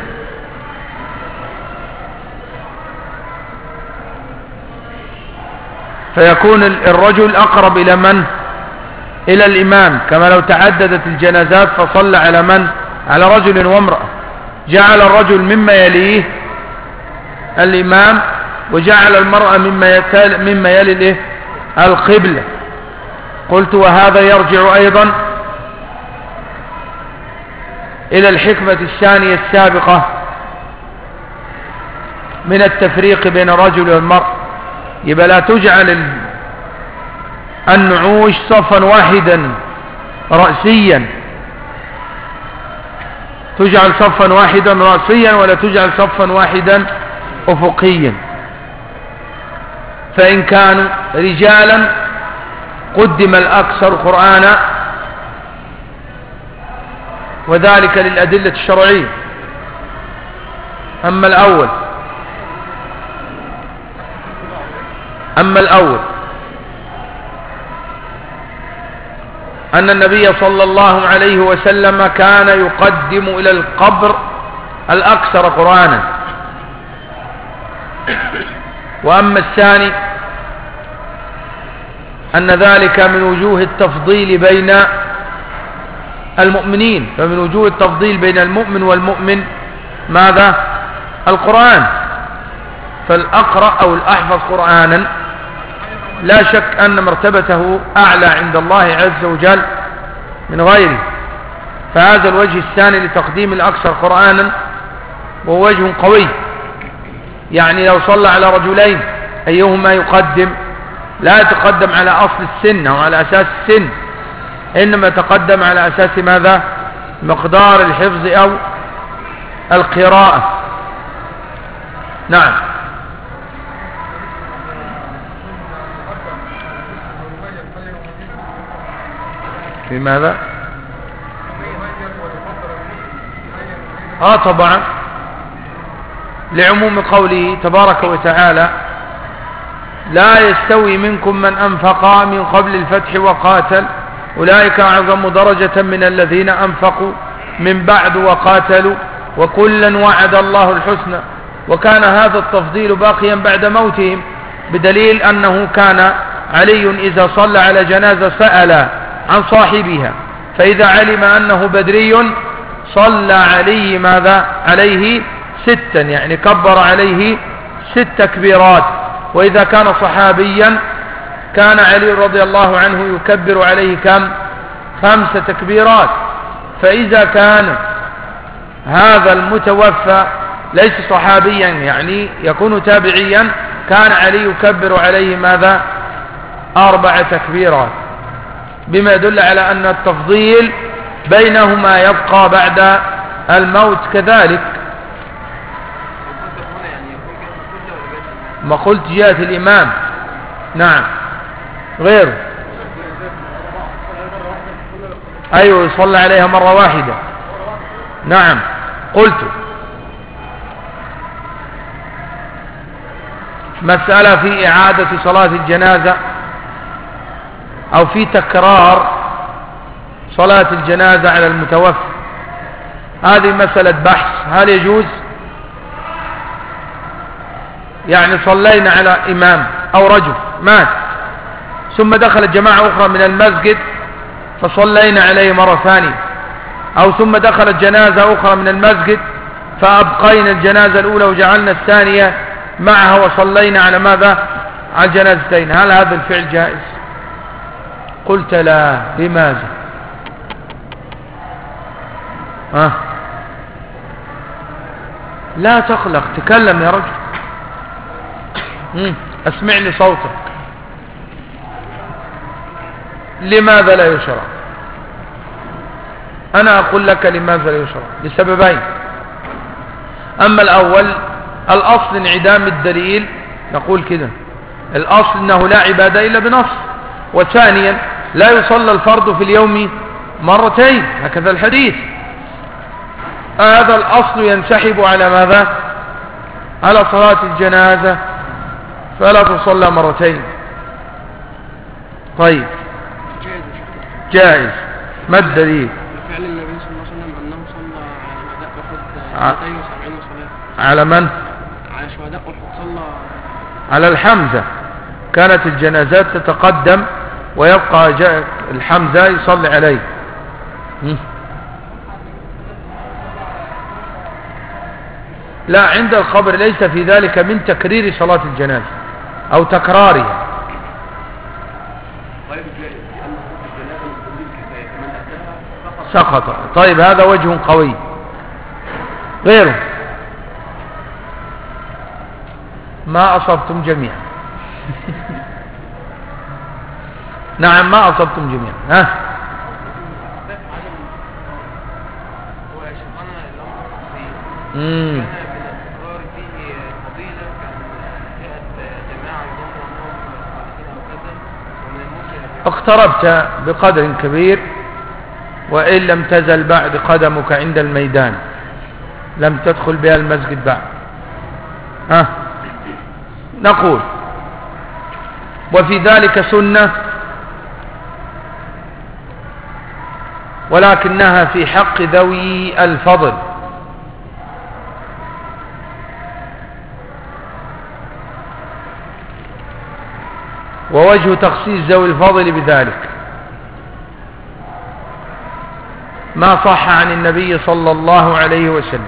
فيكون الرجل أقرب إلى من؟ إلى الإمام، كما لو تعددت الجنازات فصلى على من؟ على رجل وامرأة، جعل الرجل مما يليه الإمام، وجعل المرأة مما يتال مما يلي القبلة. قلت وهذا يرجع أيضا إلى الحكمة الثانية السابقة من التفريق بين الرجل والمرأة. يبقى لا تجعل النعوش صفا واحدا رأسيا، تجعل صفا واحدا رأسيا ولا تجعل صفا واحدا أفقيا. فإن كانوا رجالا قدم الأكثر قرآنا، وذلك للأدلة الشرعية. أما الأول أما الأول أن النبي صلى الله عليه وسلم كان يقدم إلى القبر الأكثر قرآنا. وأما الثاني أن ذلك من وجوه التفضيل بين المؤمنين، فمن وجوه التفضيل بين المؤمن والمؤمن ماذا؟ القرآن. فالأقرأ أو الأحفظ قرآنا لا شك أن مرتبته أعلى عند الله عز وجل من غيره. فهذا الوجه الثاني لتقديم الأكثر قرآنا وهو وجه قوي. يعني لو صلى على رجلين أيهما يقدم؟ لا يتقدم على أصل السن أو على أساس السن، إنما تقدم على أساس ماذا؟ مقدار الحفظ أو القراءة. نعم. في ماذا؟ آه طبعا، لعموم قوله تبارك وتعالى: لا يستوي منكم من أنفق من قبل الفتح وقاتل أولئك أعظم درجة من الذين أنفقوا من بعد وقاتلوا وكلا وعد الله الحسنى. وكان هذا التفضيل باقيا بعد موتهم، بدليل أنه كان علي إذا صلى على جنازة سأل عن صاحبها، فإذا علم أنه بدري صلى عليه ماذا؟ عليه ستا، يعني كبر عليه ست تكبيرات. وإذا كان صحابيا كان علي رضي الله عنه يكبر عليه كم؟ خمس تكبيرات. فإذا كان هذا المتوفى ليس صحابيا، يعني يكون تابعيا، كان علي يكبر عليه ماذا؟ أربع تكبيرات، بما يدل على أن التفضيل بينهما يبقى بعد الموت كذلك. ما قلت جهة الإمام. نعم، غير أيوه يصلى عليها مرة واحدة. نعم قلت مسألة في إعادة صلاة الجنازة أو في تكرار صلاة الجنازة على المتوفى، هذه مسألة بحث. هل يجوز؟ يعني صلينا على إمام أو رجل مات ثم دخلت جماعة أخرى من المسجد فصلينا عليه مرة ثانية، أو ثم دخلت جنازة أخرى من المسجد فأبقينا الجنازة الأولى وجعلنا الثانية معها وصلينا على ماذا؟ على الجنازتين. هل هذا الفعل جائز؟ قلت لا. لماذا؟ ها؟ لا تقلق، تكلم يا رجل. مم. اسمعني صوتك. لماذا لا يشرع؟ أنا أقول لك لماذا لا يشرع، لسببين. أما الأول الأصل انعدام الدليل، نقول كده الأصل أنه لا عبادة إلا بنص. وثانيا لا يصلى الفرض في اليوم مرتين، هكذا الحديث. هذا الأصل ينسحب على ماذا؟ على صلاة الجنازة. فلا تصلى مرتين. طيب جائز. ما الدليل؟ فعل النبي صلى الله عليه وسلم أنه صلى على شهداء أحد مئتين وسبعين صلاة. على من؟ على شهداء أحد صلى على الحمزة. كانت الجنازات تتقدم ويبقى الحمزة يصلي عليه. لا، عند الخبر ليس في ذلك من تكرير صلاة الجنازة أو تكرارها. سقط. طيب هذا وجه قوي. غيره ما أصبتم جميعا. نعم ما أصبتم جميعا. ها امم اقتربت بقدر كبير، وإن لم تزل بعد قدمك عند الميدان، لم تدخل بها المسجد بعد. ها نقول وفي ذلك سنة، ولكنها في حق ذوي الفضل، ووجه تخصيص ذوي الفضل بذلك ما صح عن النبي صلى الله عليه وسلم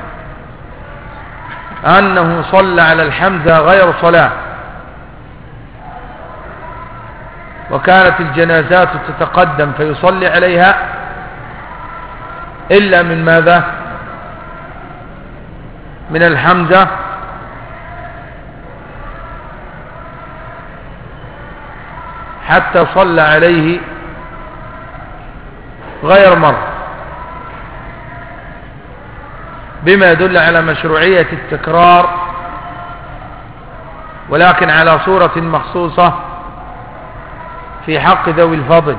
أنه صلى على الحمزة غير صلاة، وكانت الجنازات تتقدم فيصلي عليها إلا من ماذا؟ من الحمزة، حتى صلى عليه غير مرة، بما يدل على مشروعية التكرار، ولكن على صورة مخصوصة في حق ذوي الفضل.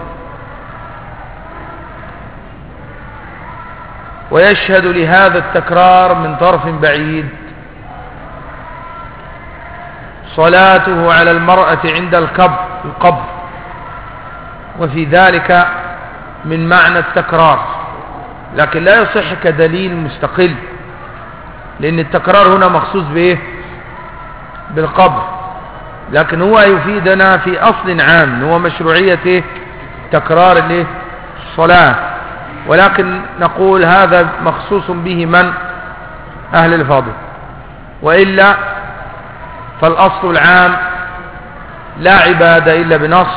ويشهد لهذا التكرار من طرف بعيد صلاته على المرأة عند القبر، وفي ذلك من معنى التكرار، لكن لا يصح كدليل مستقل، لأن التكرار هنا مخصوص بإيه؟ بالقبر، لكن هو يفيدنا في أصل عام هو مشروعية تكرار الصلاة، ولكن نقول هذا مخصوص به من؟ أهل الفضل، وإلا فالأصل العام لا عبادة إلا بنص،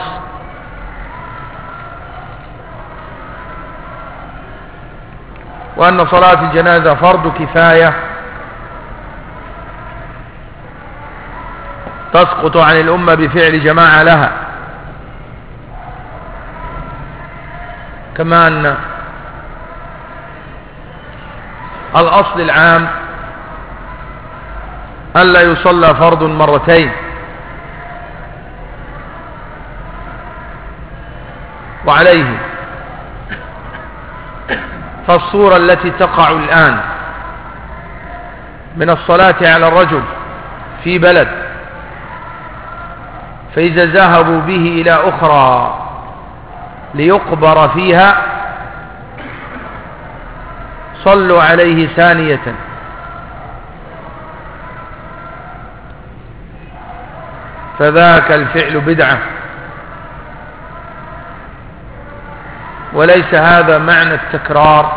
وأن صلاة الجنازة فرض كفاية تسقط عن الأمة بفعل جماعة لها، كما أن الأصل العام ألا يصلى فرض مرتين. وعليه فالصورة التي تقع الآن من الصلاة على الرجل في بلد، فإذا ذهبوا به إلى أخرى ليقبر فيها صلوا عليه ثانية، فذاك الفعل بدعة، وليس هذا معنى التكرار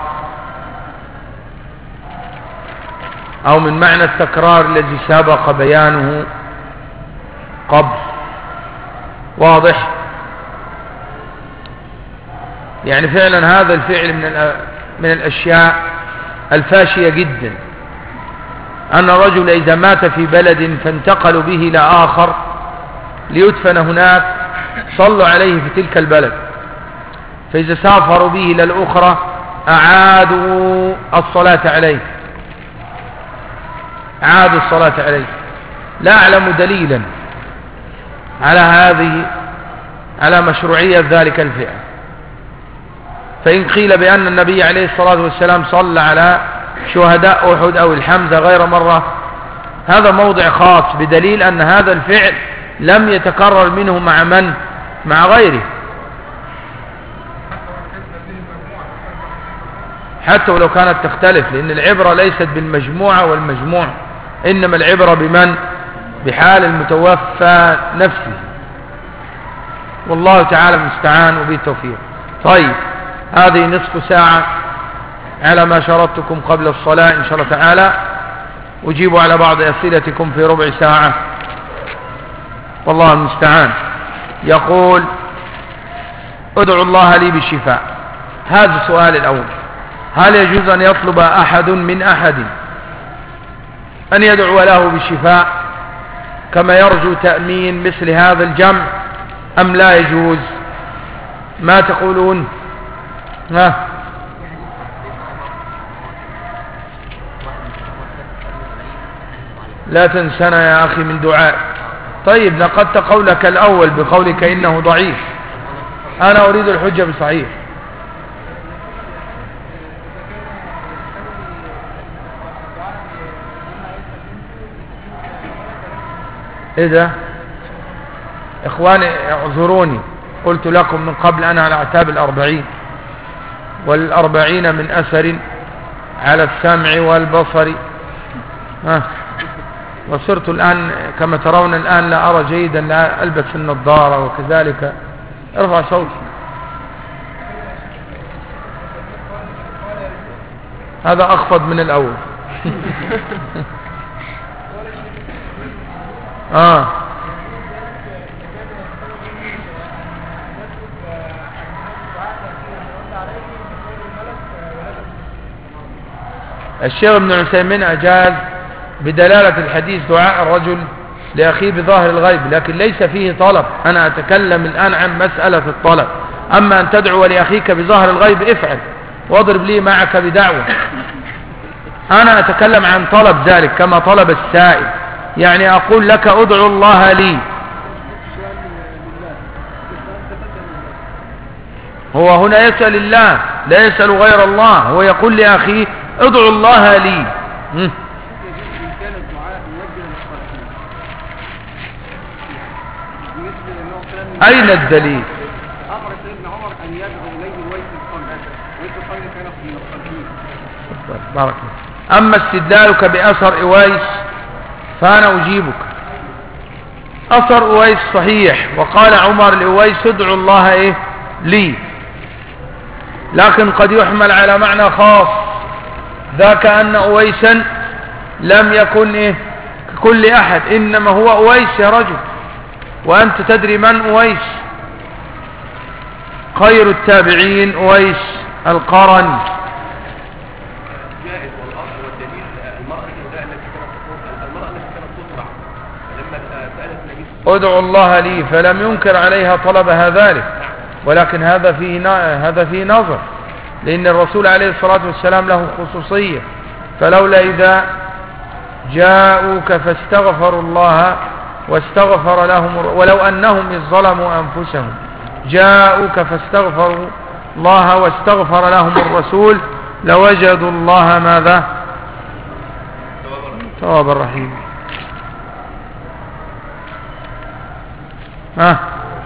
أو من معنى التكرار الذي سبق بيانه قبل. واضح؟ يعني فعلا هذا الفعل من من الأشياء الفاشية جدا، أن الرجل إذا مات في بلد فانتقلوا به إلى آخر ليدفن هناك صلوا عليه في تلك البلد، فإذا سافروا به إلى الأخرى أعادوا الصلاة عليه أعادوا الصلاة عليه. لا أعلم دليلا على هذه على مشروعية ذلك الفعل، فإن قيل بأن النبي عليه الصلاة والسلام صلى على شهداء أحد أو الحمزة غير مرة، هذا موضع خاص بدليل أن هذا الفعل لم يتكرر منه مع من؟ مع غيره. حتى ولو كانت تختلف، لأن العبرة ليست بالمجموعة والمجموع، إنما العبرة بمن؟ بحال المتوفى نفسه. والله تعالى المستعان وبه التوفيق. طيب، هذه نصف ساعة على ما شرطتكم قبل الصلاة إن شاء الله تعالى. أجيب على بعض أسئلتكم في ربع ساعة، والله المستعان. يقول: ادعو الله لي بالشفاء. هذا السؤال الأول: هل يجوز أن يطلب أحد من أحد أن يدعو له بالشفاء كما يرجو تأمين مثل هذا الجمع، أم لا يجوز؟ ما تقولون؟ ها؟ لا تنسنا يا أخي من دعاء. طيب، نقدت قولك الأول بقولك إنه ضعيف، أنا أريد الحجة بصحيح. إذا إخواني اعذروني، قلت لكم من قبل أنا على أعتاب الأربعين، والأربعين من أثر على السمع والبصر. ها، وصرت الآن كما ترون الآن لا أرى جيدا، لا ألبس النظارة، وكذلك ارفع صوتك. هذا أخفض من الأول. آه الشيخ ابن عثيمين أجاز بدلالة الحديث دعاء الرجل لأخيه بظاهر الغيب، لكن ليس فيه طلب. أنا أتكلم الآن عن مسألة الطلب. أما أن تدعو لأخيك بظاهر الغيب افعل واضرب لي معك بدعوة. أنا أتكلم عن طلب ذلك كما طلب السائل، يعني أقول لك ادعو الله لي. هو هنا يسأل الله، لا يسأل غير الله. هو يقول لأخيه ادعو الله لي. م. أين الدليل؟ أمر سيدنا عمر أن يدعو إليه ويس القلب، ويس القلب كان في القلبين. بارك الله. أما استدلالك بأثر أويس فأنا أجيبك. أثر أويس صحيح، وقال عمر لأويس ادعو الله إيه لي، لكن قد يحمل على معنى خاص، ذاك أن أويسا لم يكن إيه ككل أحد، إنما هو أويس يا رجل، وأنت تدري من أويس؟ خير التابعين أويس القرني. جائز، والأصل والدليل المرأة التي كانت المرأة التي كانت تطلع لما سألت النبي ادعو الله لي، فلم ينكر عليها طلبها ذلك، ولكن هذا فيه هذا فيه نظر، لأن الرسول عليه الصلاة والسلام له خصوصية. فلولا إذا جاءوك فاستغفروا الله واستغفر لهم، ولو أنهم إذ ظلموا أنفسهم جاءوك فاستغفروا الله واستغفر لهم الرسول لوجدوا الله ماذا؟ توابا رحيما. ها،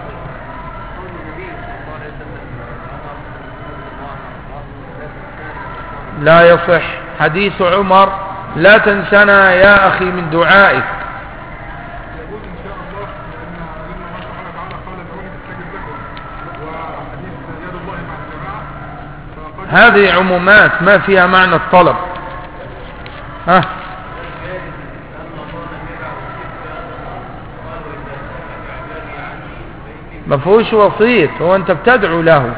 لا يصح حديث عمر لا تنسنا يا أخي من دعائك. هذه عمومات ما فيها معنى الطلب. ها، ما فيهوش وسيط، هو انت بتدعو له.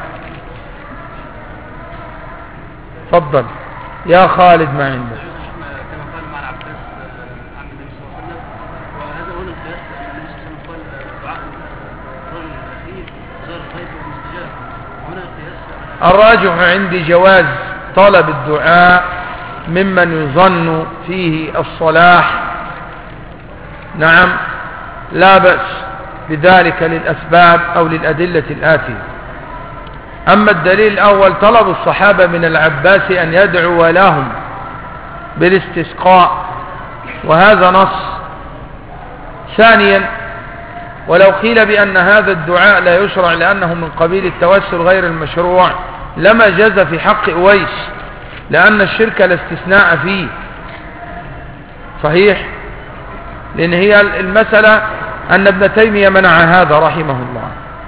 تفضل يا خالد ما عندك. كما قال مع العباس عن النبي صلى الله عليه وسلم، وهذا هو القياس أن النبي صلى الله عليه وسلم قال دعاء الرجل الأخير زار الغيب والمستجاب، وهنا القياس. الراجح عندي جواز طلب الدعاء ممن يظن فيه الصلاح، نعم، لا بأس بذلك للأسباب أو للأدلة الآتية. أما الدليل الأول طلب الصحابة من العباس أن يدعو لهم بالاستسقاء، وهذا نص. ثانيا ولو قيل بأن هذا الدعاء لا يشرع لأنه من قبيل التوسل غير المشروع لما جاز في حق أويس، لأن الشرك لا استثناء فيه. صحيح، لأن هي المسألة أن ابن تيمية منع هذا رحمه الله،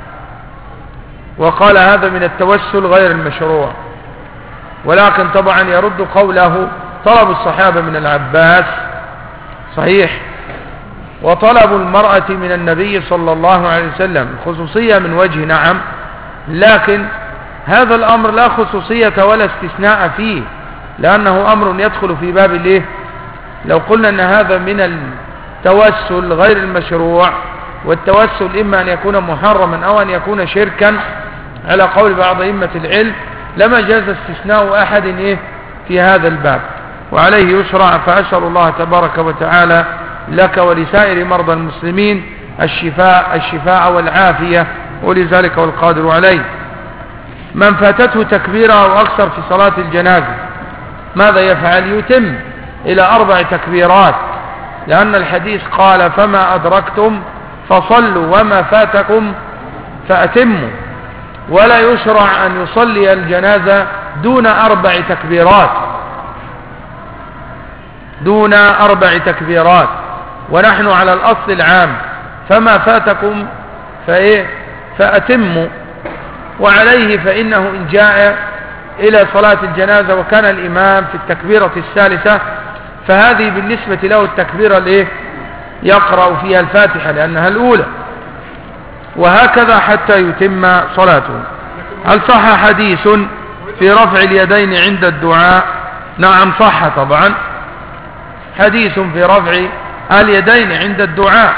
وقال هذا من التوسل غير المشروع. ولكن طبعا يرد قوله طلب الصحابة من العباس صحيح، وطلب المرأة من النبي صلى الله عليه وسلم خصوصية من وجه نعم، لكن هذا الأمر لا خصوصية ولا استثناء فيه، لأنه أمر يدخل في باب الايه. لو قلنا أن هذا من التوسل غير المشروع، والتوسل إما أن يكون محرما أو أن يكون شركا على قول بعض أئمة العلم، لما جاز استثناء أحد إيه في هذا الباب، وعليه يشرع. فأسأل الله تبارك وتعالى لك ولسائر مرضى المسلمين الشفاء الشفاء والعافية، ولذلك والقادر عليه. من فاتته تكبيرة أو أكثر في صلاة الجنازة ماذا يفعل؟ يتم إلى أربع تكبيرات، لأن الحديث قال فما أدركتم فصلوا وما فاتكم فأتموا. ولا يشرع أن يصلي الجنازة دون أربع تكبيرات دون أربع تكبيرات ونحن على الأصل العام فما فاتكم فإيه فأتموا. وعليه فإنه إن جاء إلى صلاة الجنازة وكان الإمام في التكبيرة الثالثة فهذه بالنسبة له التكبيرة الإيه يقرأ فيها الفاتحة لأنها الأولى، وهكذا حتى يتم صلاته. هل صح حديث في رفع اليدين عند الدعاء؟ نعم صح طبعا حديث في رفع اليدين عند الدعاء،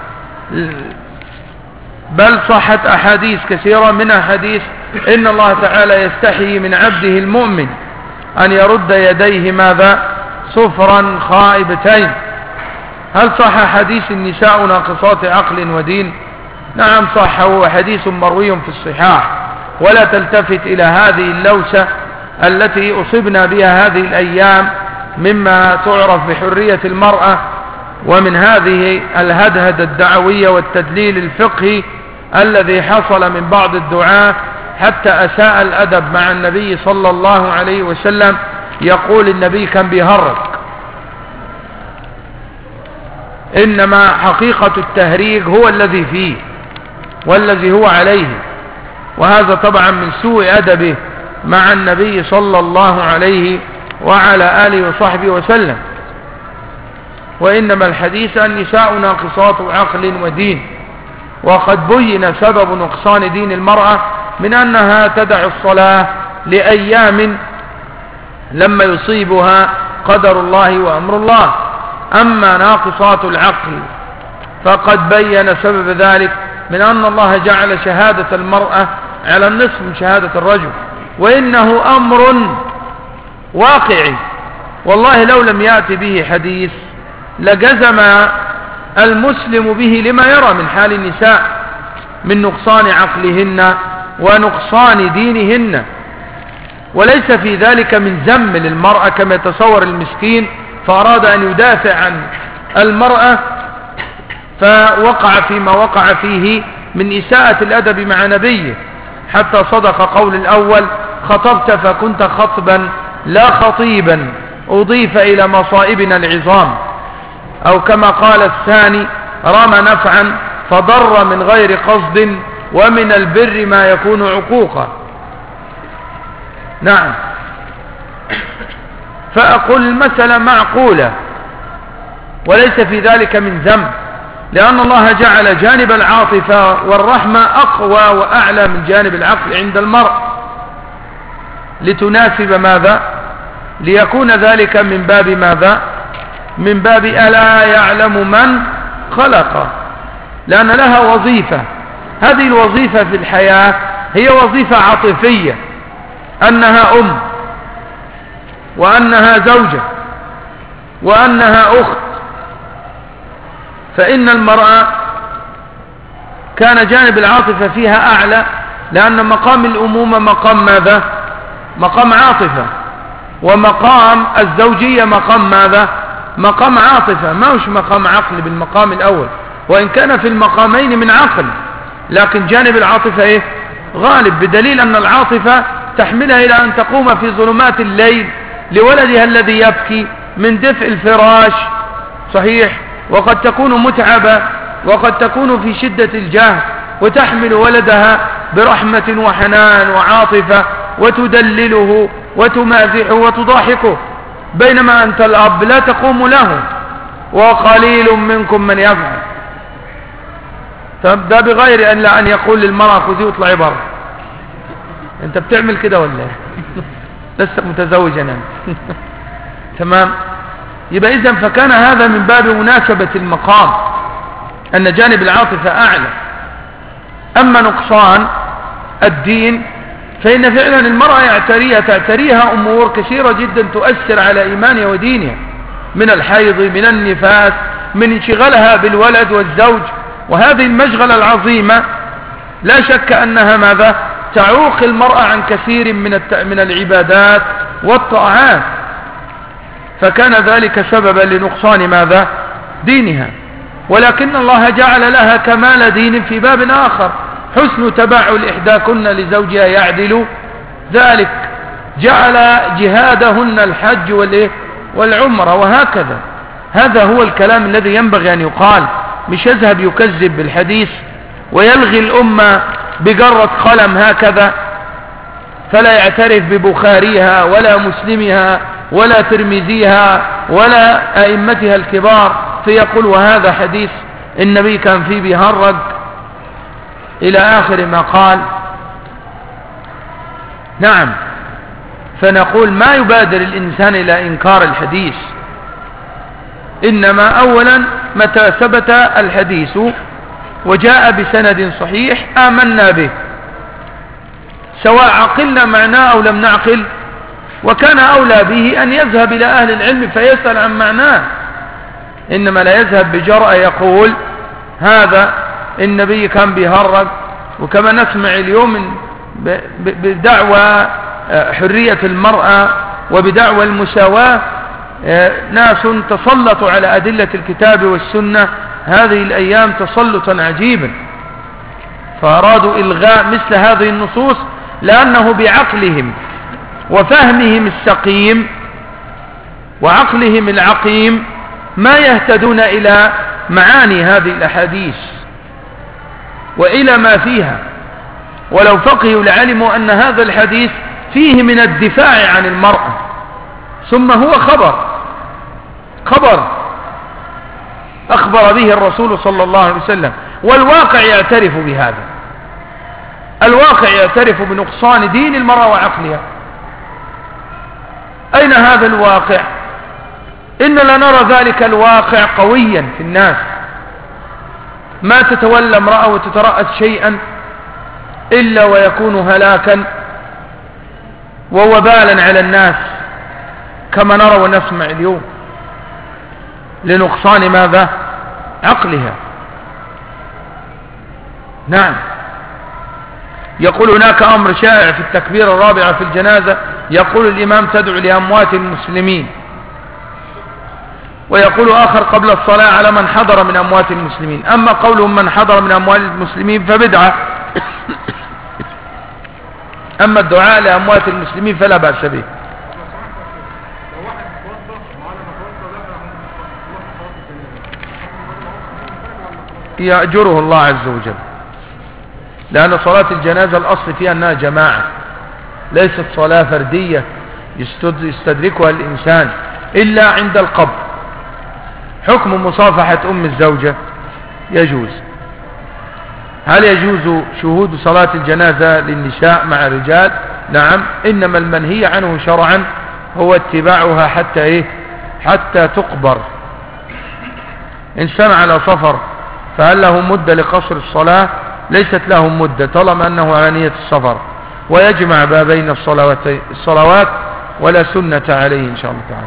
بل صحت أحاديث كثيرة، منها حديث إن الله تعالى يستحيي من عبده المؤمن أن يرد يديه ماذا صفرا خائبتين. هل صح حديث النساء ناقصات عقل ودين؟ نعم صح، هو حديث مروي في الصحاح. ولا تلتفت إلى هذه اللوسة التي أصبنا بها هذه الأيام مما تعرف بحرية المرأة، ومن هذه الهدهد الدعوية والتدليل الفقهي الذي حصل من بعض الدعاة حتى أساء الأدب مع النبي صلى الله عليه وسلم. يقول النبي كان بيهرج، إنما حقيقة التهريج هو الذي فيه والذي هو عليه، وهذا طبعا من سوء أدبه مع النبي صلى الله عليه وعلى آله وصحبه وسلم. وإنما الحديث النساء ناقصات عقل ودين، وقد بين سبب نقصان دين المرأة من أنها تدع الصلاة لأيام لما يصيبها قدر الله وأمر الله. أما ناقصات العقل فقد بين سبب ذلك من أن الله جعل شهادة المرأة على النصف من شهادة الرجل، وإنه أمر واقعي والله لو لم يأتي به حديث لجزم المسلم به لما يرى من حال النساء من نقصان عقلهن ونقصان دينهن، وليس في ذلك من ذم للمرأة كما يتصور المسكين فأراد أن يدافع عن المرأة فوقع فيما وقع فيه من إساءة الأدب مع نبيه، حتى صدق قول الأول خطبت فكنت خطبا لا خطيبا أضيف إلى مصائبنا العظام، أو كما قال الثاني رمى نفعا فضر من غير قصد ومن البر ما يكون عقوقا. نعم، فأقول المسألة معقولة وليس في ذلك من ذنب، لأن الله جعل جانب العاطفة والرحمة أقوى وأعلى من جانب العقل عند المرء لتناسب ماذا؟ ليكون ذلك من باب ماذا؟ من باب ألا يعلم من خلق، لأن لها وظيفة. هذه الوظيفة في الحياة هي وظيفة عاطفية، أنها أم وأنها زوجة وأنها أخت. فإن المرأة كان جانب العاطفة فيها أعلى، لأن مقام الأمومة مقام ماذا؟ مقام عاطفة، ومقام الزوجية مقام ماذا؟ مقام عاطفة، ما هوش مقام عقل بالمقام الأول. وإن كان في المقامين من عقل، لكن جانب العاطفة إيه؟ غالب، بدليل أن العاطفة تحملها إلى أن تقوم في ظلمات الليل لولدها الذي يبكي من دفء الفراش، صحيح، وقد تكون متعبة، وقد تكون في شدة الجهد، وتحمل ولدها برحمة وحنان وعاطفة، وتدلله وتمازحه وتضاحكه، بينما أنت الأب لا تقوم له، وقليل منكم من يفعل. طب ده بغير أن لا أن يقول للمرأة خذي واطلعي بره. أنت بتعمل كده ولا لسه متزوجا أنت؟ تمام. يبقى إذن فكان هذا من باب مناسبة المقام، أن جانب العاطفة أعلى. أما نقصان الدين فإن فعلا المرأة يعتريها تعتريها أمور كثيرة جدا تؤثر على إيمانها ودينها، من الحيض، من النفاس، من انشغالها بالولد والزوج، وهذه المشغلة العظيمة لا شك أنها ماذا تعوق المرأة عن كثير من من العبادات والطاعات، فكان ذلك سببا لنقصان ماذا دينها. ولكن الله جعل لها كمال دين في باب آخر، حسن تبعل إحداكن لزوجها يعدل ذلك، جعل جهادهن الحج والعمرة، وهكذا. هذا هو الكلام الذي ينبغي أن يقال، مش يذهب يكذب بالحديث ويلغي الأمة بجرة قلم هكذا، فلا يعترف ببخاريها ولا مسلمها ولا ترمذيها ولا أئمتها الكبار، فيقول وهذا حديث النبي كان فيه بيهرج إلى آخر ما قال. نعم، فنقول ما يبادر الإنسان إلى إنكار الحديث، إنما أولا متى ثبت الحديث وجاء بسند صحيح آمنا به، سواء عقلنا معناه أو لم نعقل، وكان أولى به أن يذهب إلى أهل العلم فيسأل عن معناه، إنما لا يذهب بجرأة يقول هذا النبي كان بيهرج. وكما نسمع اليوم بدعوى حرية المرأة وبدعوى المساواة ناس تسلطوا على أدلة الكتاب والسنة هذه الأيام تسلطا عجيبا، فأرادوا إلغاء مثل هذه النصوص لأنه بعقلهم وفهمهم السقيم وعقلهم العقيم ما يهتدون إلى معاني هذه الأحاديث وإلى ما فيها، ولو فقهوا لعلموا أن هذا الحديث فيه من الدفاع عن المرأة، ثم هو خبر خبر أخبر به الرسول صلى الله عليه وسلم، والواقع يعترف بهذا، الواقع يعترف بنقصان دين المرأة وعقلها. أين هذا الواقع؟ إننا نرى ذلك الواقع قويا في الناس، ما تتولى امرأة وتترأس شيئا إلا ويكون هلاكا ووبالا على الناس، كما نرى ونسمع اليوم، لنقصان ماذا عقلها. نعم، يقول هناك أمر شائع في التكبير الرابعة في الجنازة، يقول الإمام تدعو لأموات المسلمين، ويقول آخر قبل الصلاة على من حضر من أموات المسلمين. أما قولهم من حضر من أموات المسلمين فبدعة، أما الدعاء لأموات المسلمين فلا بأس به. يأجره الله عز وجل، لأن صلاة الجنازة الأصل فيها أنها جماعة، ليست صلاة فردية يستدركها الإنسان إلا عند القبر. حكم مصافحة أم الزوجة يجوز. هل يجوز شهود صلاة الجنازة للنساء مع الرجال؟ نعم، إنما المنهي عنه شرعا هو اتباعها حتى إيه؟ حتى تقبر. إنسان على سفر فهل له مدة لقصر الصلاة؟ ليست له مدة طالما أنه على نية السفر، ويجمع بين الصلوات, الصلوات ولا سنة عليه إن شاء الله تعالى.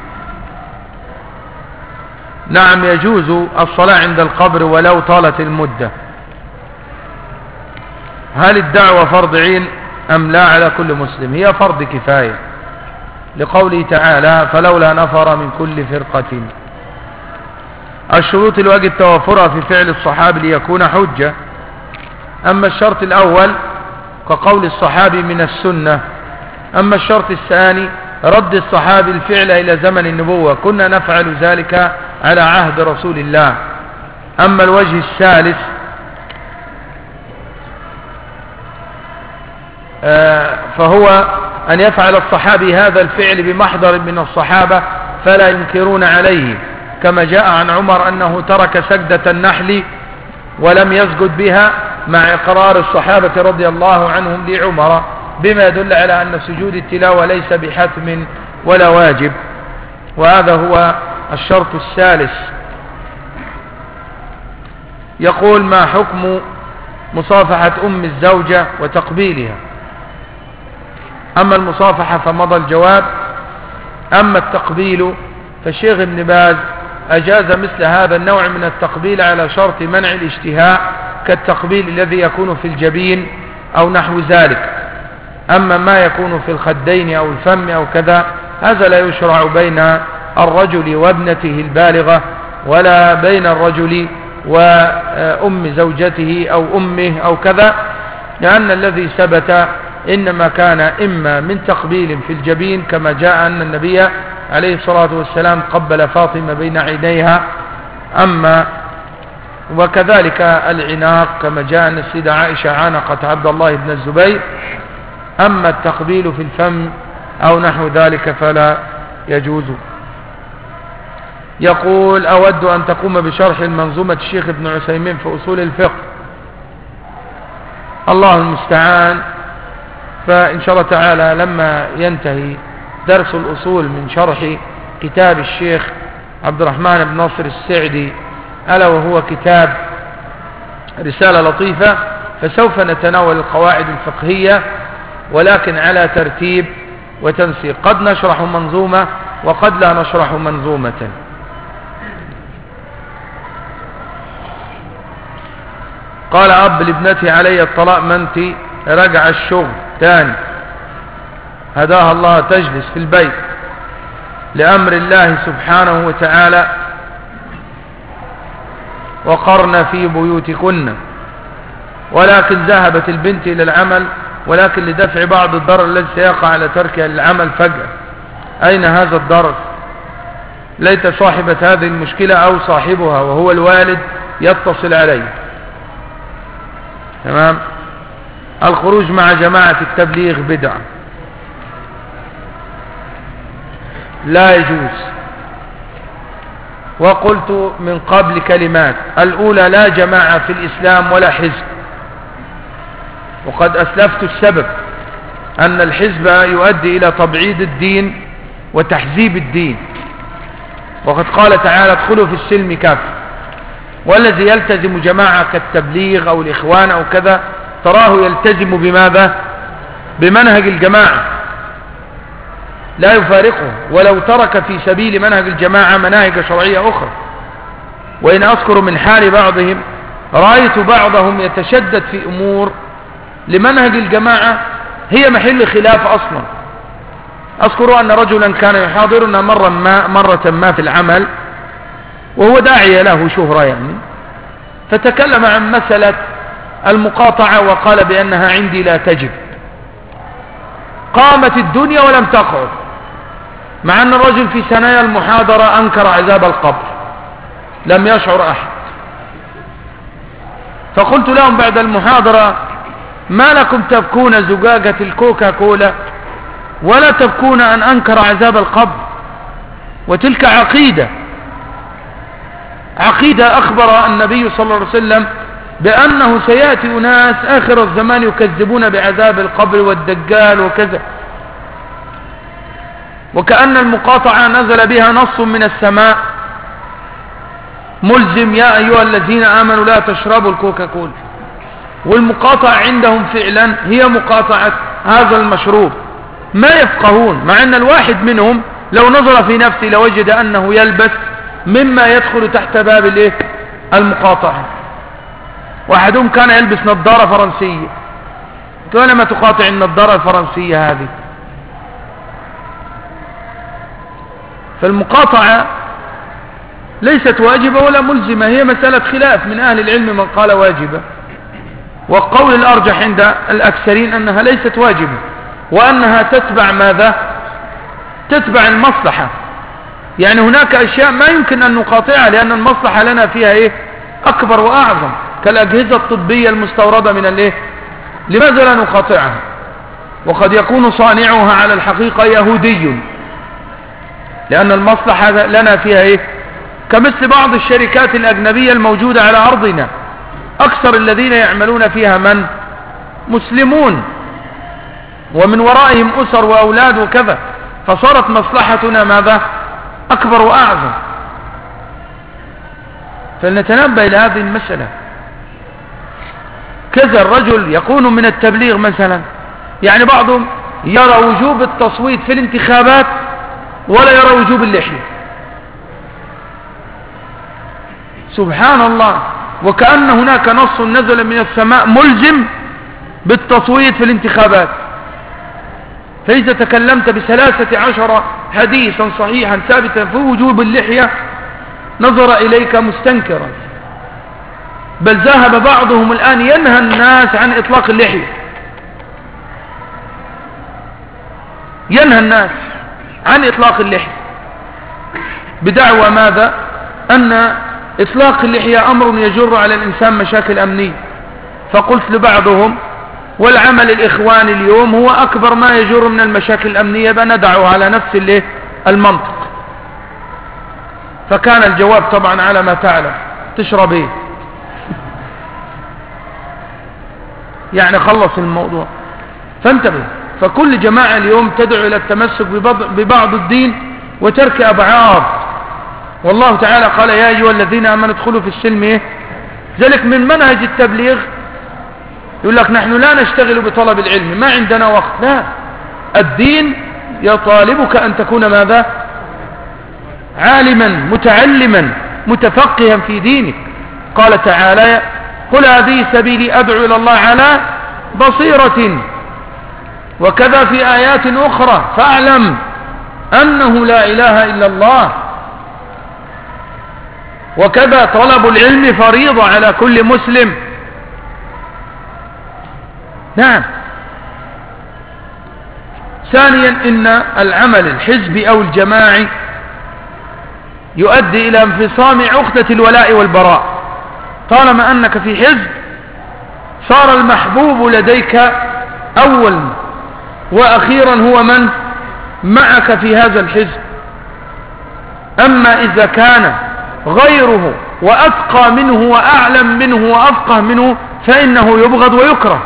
نعم، يجوز الصلاة عند القبر ولو طالت المدة. هل الدعوة فرض عين أم لا على كل مسلم؟ هي فرض كفاية، لقوله تعالى فلولا نفر من كل فرقة الشروط الواجب توافرها في فعل الصحابي ليكون حجة. أما الشرط الأول كقول الصحابي من السنة. أما الشرط الثاني رد الصحابي الفعل إلى زمن النبوة، كنا نفعل ذلك على عهد رسول الله. أما الوجه الثالث فهو أن يفعل الصحابي هذا الفعل بمحضر من الصحابة فلا ينكرون عليه، كما جاء عن عمر أنه ترك سجدة النحل ولم يسجد بها مع إقرار الصحابة رضي الله عنهم لعمر، بما يدل على أن سجود التلاوة ليس بحتم ولا واجب. وهذا هو الشرط الثالث. يقول: ما حكم مصافحة أم الزوجة وتقبيلها؟ أما المصافحة فمضى الجواب. أما التقبيل فالشيخ ابن باز أجاز مثل هذا النوع من التقبيل على شرط منع الاشتهاء، كالتقبيل الذي يكون في الجبين أو نحو ذلك. أما ما يكون في الخدين أو الفم أو كذا هذا لا يشرع بين الرجل وابنته البالغة، ولا بين الرجل وأم زوجته أو أمه أو كذا، لأن الذي ثبت إنما كان إما من تقبيل في الجبين، كما جاء أن النبي عليه الصلاة والسلام قبل فاطمة بين عينيها، أما وكذلك العناق كما جاء أن السيدة عائشة عانقت عبد الله بن الزبير. أما التقبيل في الفم أو نحو ذلك فلا يجوز. يقول: أود أن تقوم بشرح المنظومة الشيخ ابن عثيمين في أصول الفقه. الله المستعان. فإن شاء الله تعالى لما ينتهي درس الأصول من شرح كتاب الشيخ عبد الرحمن بن ناصر السعدي، ألا وهو كتاب رسالة لطيفة، فسوف نتناول القواعد الفقهية ولكن على ترتيب وتنسيق. قد نشرح منظومة وقد لا نشرح منظومة. قال: أب لابنتي علي الطلاق منتي، رجع الشغل تاني، هداها الله تجلس في البيت لأمر الله سبحانه وتعالى، وقرن في بيوتكن، ولكن ذهبت البنت إلى العمل، ولكن لدفع بعض الضرر الذي سيقع على تركها للعمل فجأة. أين هذا الضرر؟ ليت صاحبة هذه المشكلة أو صاحبها وهو الوالد يتصل عليه. تمام. الخروج مع جماعة التبليغ بدعة، لا يجوز. وقلت من قبل كلمات: الأولى لا جماعة في الإسلام ولا حزب، وقد أسلفت السبب أن الحزب يؤدي إلى تبعيد الدين وتحزيب الدين، وقد قال تعالى: ادخلوا في السلم كافة. والذي يلتزم جماعة كالتبليغ أو الإخوان أو كذا تراه يلتزم بماذا؟ بمنهج الجماعة، لا يفارقه، ولو ترك في سبيل منهج الجماعة مناهج شرعية أخرى. وإن أذكر من حال بعضهم رأيت بعضهم يتشدد في أمور لمنهج الجماعة هي محل خلاف أصلا. أذكر أن رجلا كان يحاضرنا مرة ما, مرة ما في العمل، وهو داعية له شهرة يعني، فتكلم عن مسألة المقاطعة وقال بأنها عندي لا تجب. قامت الدنيا ولم تقعد، مع أن الرجل في ثنايا المحاضرة أنكر عذاب القبر، لم يشعر أحد. فقلت لهم بعد المحاضرة: ما لكم تبكون زجاجة الكوكا كولا ولا تبكون أن أنكر عذاب القبر؟ وتلك عقيدة عقيدة أخبر النبي صلى الله عليه وسلم بأنه سيأتي أناس آخر الزمان يكذبون بعذاب القبر والدجال وكذا، وكأن المقاطعة نزل بها نص من السماء ملزم: يا أيها الذين آمنوا لا تشربوا الكوكا كولا. والمقاطعة عندهم فعلا هي مقاطعة هذا المشروب، ما يفقهون، مع أن الواحد منهم لو نظر في نفسه لوجد أنه يلبس مما يدخل تحت باب الايه؟ المقاطعة. واحدهم كان يلبس نظارة فرنسية، قلت له: لما تقاطع النظارة الفرنسية هذه؟ فالمقاطعة ليست واجبة ولا ملزمة، هي مسألة خلاف من أهل العلم، من قال واجبة، والقول الأرجح عند الأكثرين أنها ليست واجبة، وأنها تتبع ماذا؟ تتبع المصلحة. يعني هناك أشياء ما يمكن أن نقاطعها لأن المصلحة لنا فيها إيه؟ أكبر وأعظم، كالأجهزة الطبية المستوردة من الإيه؟ لماذا لا نقاطعها؟ وقد يكون صانعها على الحقيقة يهودي، لأن المصلحة لنا فيها إيه؟ كمثل بعض الشركات الأجنبية الموجودة على أرضنا، أكثر الذين يعملون فيها من؟ مسلمون، ومن ورائهم أسر وأولاد وكذا، فصارت مصلحتنا ماذا؟ أكبر وأعظم. فلنتنبه إلى هذه المسألة. كذا الرجل يكون من التبليغ مثلا، يعني بعضهم يرى وجوب التصويت في الانتخابات ولا يرى وجوب اللحية، سبحان الله، وكأن هناك نص نزل من السماء ملزم بالتصويت في الانتخابات. فإذا تكلمت بثلاثة عشر حديثا صحيحا ثابتا في وجوب اللحية نظر إليك مستنكرا، بل ذهب بعضهم الآن ينهى الناس عن إطلاق اللحية، ينهى الناس عن إطلاق اللحية بدعوى ماذا؟ أن إطلاق اللحية أمر يجر على الإنسان مشاكل أمنية. فقلت لبعضهم والعمل الإخواني اليوم هو أكبر ما يجر من المشاكل الأمنية، بندعه على نفس المنطق. فكان الجواب طبعا على ما تعلم، تشرب ايه؟ يعني خلص الموضوع. فانتبه، فكل جماعة اليوم تدعو إلى التمسك ببعض الدين وترك أبعاد. والله تعالى قال يا أيها الذين آمنوا ادخلوا في السلم ايه؟ ذلك من منهج التبليغ يقول لك نحن لا نشتغل بطلب العلم، ما عندنا وقت. لا، الدين يطالبك أن تكون ماذا؟ عالما متعلما متفقها في دينك. قال تعالى قل هذه سبيلي أدعو إلى الله على بصيرة، وكذا في آيات أخرى فاعلم أنه لا إله إلا الله. وكذا طلب العلم فريضة على كل مسلم. نعم. ثانيا إن العمل الحزبي أو الجماعي يؤدي إلى انفصام عقدة الولاء والبراء. طالما أنك في حزب صار المحبوب لديك أولا وأخيرا هو من معك في هذا الحزب. أما إذا كان غيره وأتقى منه وأعلم منه وأفقه منه فإنه يبغض ويكره،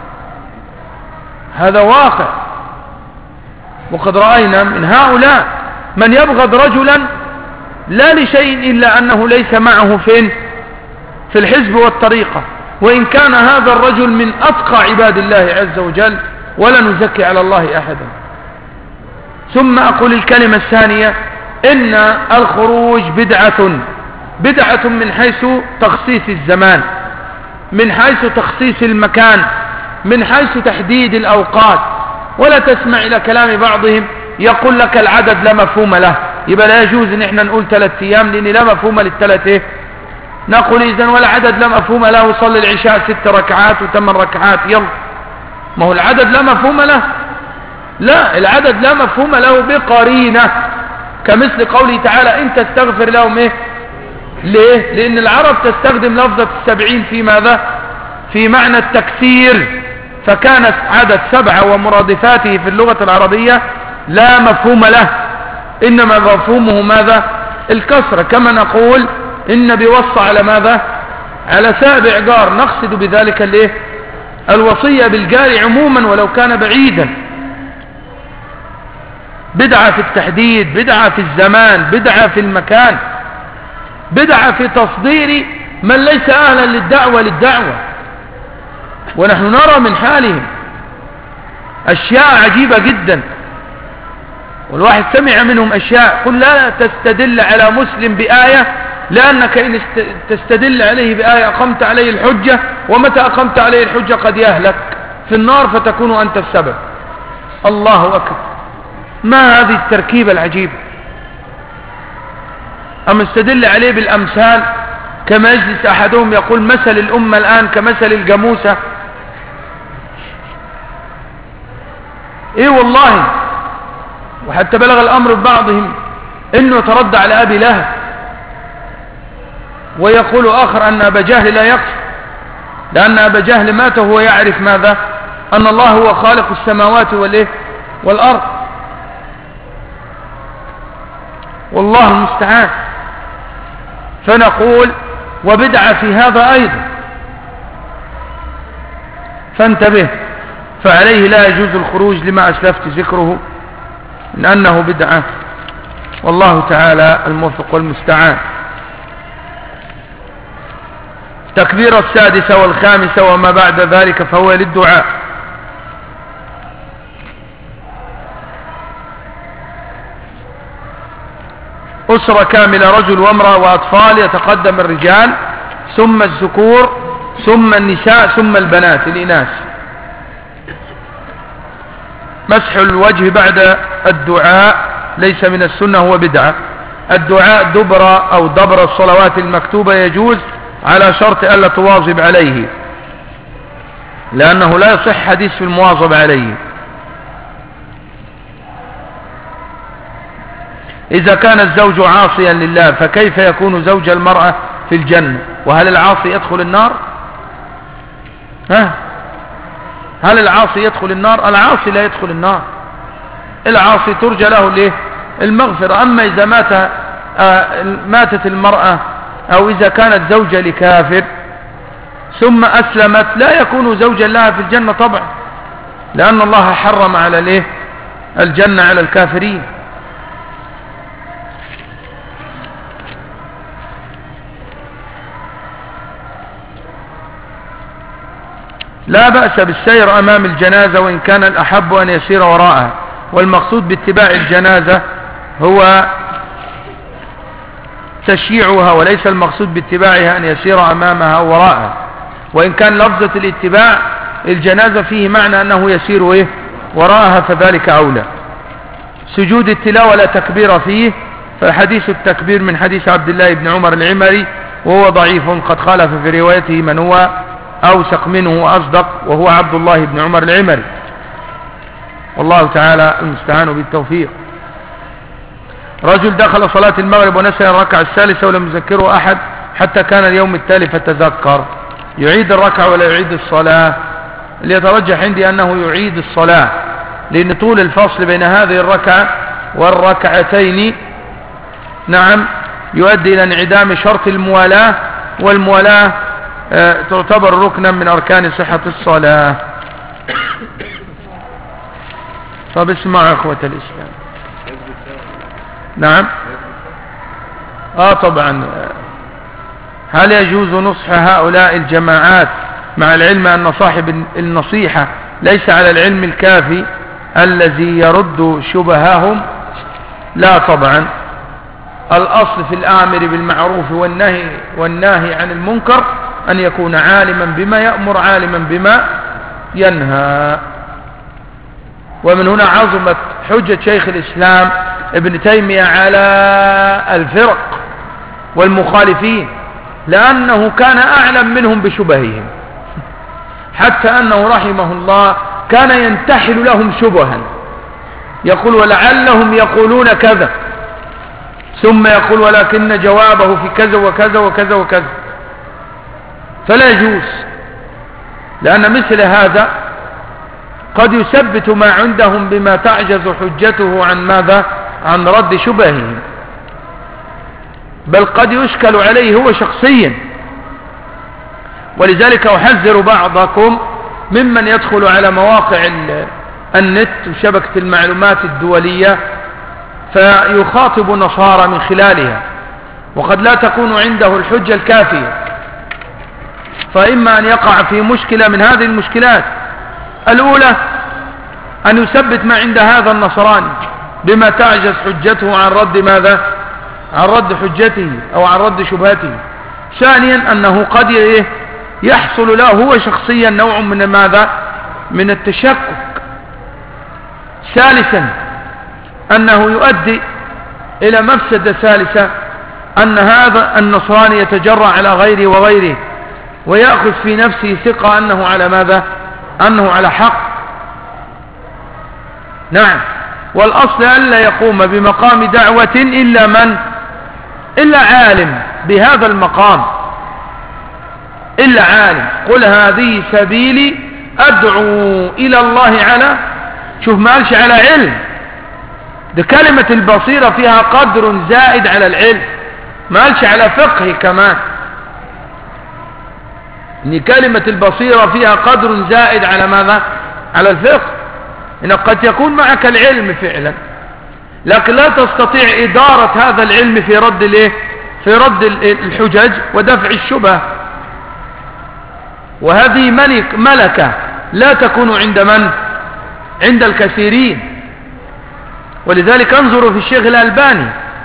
هذا واقع. وقد رأينا من هؤلاء من يبغض رجلا لا لشيء إلا أنه ليس معه فين في الحزب والطريقة، وإن كان هذا الرجل من أتقى عباد الله عز وجل، ولا نزكي على الله أحدا. ثم أقول الكلمة الثانية إن الخروج بدعة، بدعة من حيث تخصيص الزمان، من حيث تخصيص المكان، من حيث تحديد الأوقات. ولا تسمع إلى كلام بعضهم يقول لك العدد لا مفهوم له، يبقى لا يجوز ان احنا نقول ثلاث ايام لان لا مفهوم للثلاث ايه. نقول اذن ولا عدد لا مفهوم له، وصلي العشاء ست ركعات وثمان ركعات، يلا. ما هو العدد لا مفهوم له؟ لا، العدد لا مفهوم له بقرينة، كمثل قوله تعالى ان تستغفر لهم ايه. ليه؟ لان العرب تستخدم لفظة السبعين في ماذا؟ في معنى التكثير، فكانت عدد سبعة ومرادفاته في اللغة العربية لا مفهوم له، إنما مفهومه ماذا؟ الكسرة. كما نقول النبي وصى على ماذا؟ على سابع جار، نقصد بذلك الايه؟ الوصية بالجار عموما ولو كان بعيدا. بدعة في التحديد، بدعة في الزمان، بدعة في المكان، بدعة في تصدير من ليس أهلا للدعوة للدعوة. ونحن نرى من حالهم أشياء عجيبة جدا، والواحد سمع منهم أشياء. قل لا تستدل على مسلم بآية، لأنك إن تستدل عليه بآية أقمت عليه الحجة، ومتى أقمت عليه الحجة قد يهلك في النار فتكون أنت السبب. الله أكبر، ما هذه التركيبة العجيبة؟ أم استدل عليه بالأمثال كما يجلس أحدهم يقول مثل الأمة الآن كمثل الجاموسة. إيه والله، وحتى بلغ الأمر ببعضهم إنه يتردى على أبي لهب، ويقول آخر أن أبا جهل لا يكفر، لأن أبا جهل مات وهو يعرف ماذا؟ أن الله هو خالق السماوات والإيه؟ والأرض. والله المستعان. فنقول وبدعة في هذا أيضا، فانتبه. فعليه لا يجوز الخروج لما أسلفت ذكره من أنه بدعة، والله تعالى الموفق والمستعان. تكبير السادسة والخامسة وما بعد ذلك فهو للدعاء. أسرة كاملة رجل وامرأة وأطفال، يتقدم الرجال ثم الذكور ثم النساء ثم البنات الإناث. مسح الوجه بعد الدعاء ليس من السنة، هو بدعة. الدعاء دبر أو دبر الصلوات المكتوبة يجوز على شرط ألا تواظب عليه، لأنه لا يصح حديث في المواظب عليه. إذا كان الزوج عاصيا لله فكيف يكون زوج المرأة في الجنة؟ وهل العاصي يدخل النار؟ ها؟ هل العاصي يدخل النار؟ العاصي لا يدخل النار، العاصي ترجى له الايه؟ المغفرة. أما إذا مات آه ماتت المرأة أو إذا كانت زوجة لكافر ثم أسلمت لا يكون زوجا لها في الجنة طبعا، لأن الله حرم على الايه؟ الجنة على الكافرين. لا بأس بالسير أمام الجنازة وإن كان الأحب أن يسير وراءها، والمقصود باتباع الجنازة هو تشييعها، وليس المقصود باتباعها أن يسير أمامها أو وراءها. وإن كان لفظة الاتباع الجنازة فيه معنى أنه يسير إيه؟ وراءها، فذلك أولى. سجود التلاوة لا تكبير فيه، فحديث التكبير من حديث عبد الله بن عمر العمري وهو ضعيف، قد خالف في روايته من هو أوثق منه وأصدق وهو عبد الله بن عمر العمري، والله تعالى المستعان بالتوفيق. رجل دخل صلاة المغرب ونسي الركعة الثالثة ولم يذكره أحد حتى كان اليوم التالي فتذكر، يعيد الركعة ولا يعيد الصلاة؟ اللي يترجح عندي أنه يعيد الصلاة، لأن طول الفصل بين هذه الركعة والركعتين نعم يؤدي إلى انعدام شرط الموالاة، والموالاة آه تعتبر ركنا من أركان صحة الصلاة. طب اسمعوا أخوة الإسلام. نعم آه طبعا. هل يجوز نصح هؤلاء الجماعات مع العلم أن صاحب النصيحة ليس على العلم الكافي الذي يرد شبههم؟ لا طبعا. الأصل في الآمر بالمعروف والنهي والناهي عن المنكر أن يكون عالما بما يأمر عالما بما ينهى. ومن هنا عظمت حجة شيخ الإسلام ابن تيمية على الفرق والمخالفين، لأنه كان أعلم منهم بشبههم، حتى أنه رحمه الله كان ينتحل لهم شبها، يقول ولعلهم يقولون كذا، ثم يقول ولكن جوابه في كذا وكذا وكذا وكذا. فلا يجوز، لأن مثل هذا قد يثبت ما عندهم بما تعجز حجته عن ماذا؟ عن رد شبههم، بل قد يشكل عليه هو شخصيا. ولذلك أحذر بعضكم ممن يدخل على مواقع النت وشبكة المعلومات الدولية فيخاطب نصارى من خلالها، وقد لا تكون عنده الحجة الكافية، فإما أن يقع في مشكلة من هذه المشكلات. الأولى أن يثبت ما عند هذا النصراني بما تعجز حجته عن رد ماذا؟ عن رد حجته أو عن رد شبهته. ثانيا أنه قد يحصل له هو شخصيا نوع من ماذا؟ من التشكك. ثالثا أنه يؤدي إلى مفسدة ثالثة، أن هذا النصراني يتجرأ على غيره وغيره ويأخذ في نفسه ثقة أنه على ماذا؟ أنه على حق. نعم. والأصل ألا يقوم بمقام دعوة إلا من؟ إلا عالم بهذا المقام، إلا عالم. قل هذه سبيلي أدعو إلى الله على، شوف ما قالش على علم، ده كلمة البصيرة فيها قدر زائد على العلم، ما قالش على فقه كمان، إن كلمة البصيرة فيها قدر زائد على ماذا؟ على الفقه. إن قد يكون معك العلم فعلا لكن لا تستطيع إدارة هذا العلم في رد الايه؟ في رد الحجج ودفع الشبه، وهذه ملك ملكة لا تكون عند من؟ عند الكثيرين. ولذلك انظروا في الشيخ الألباني،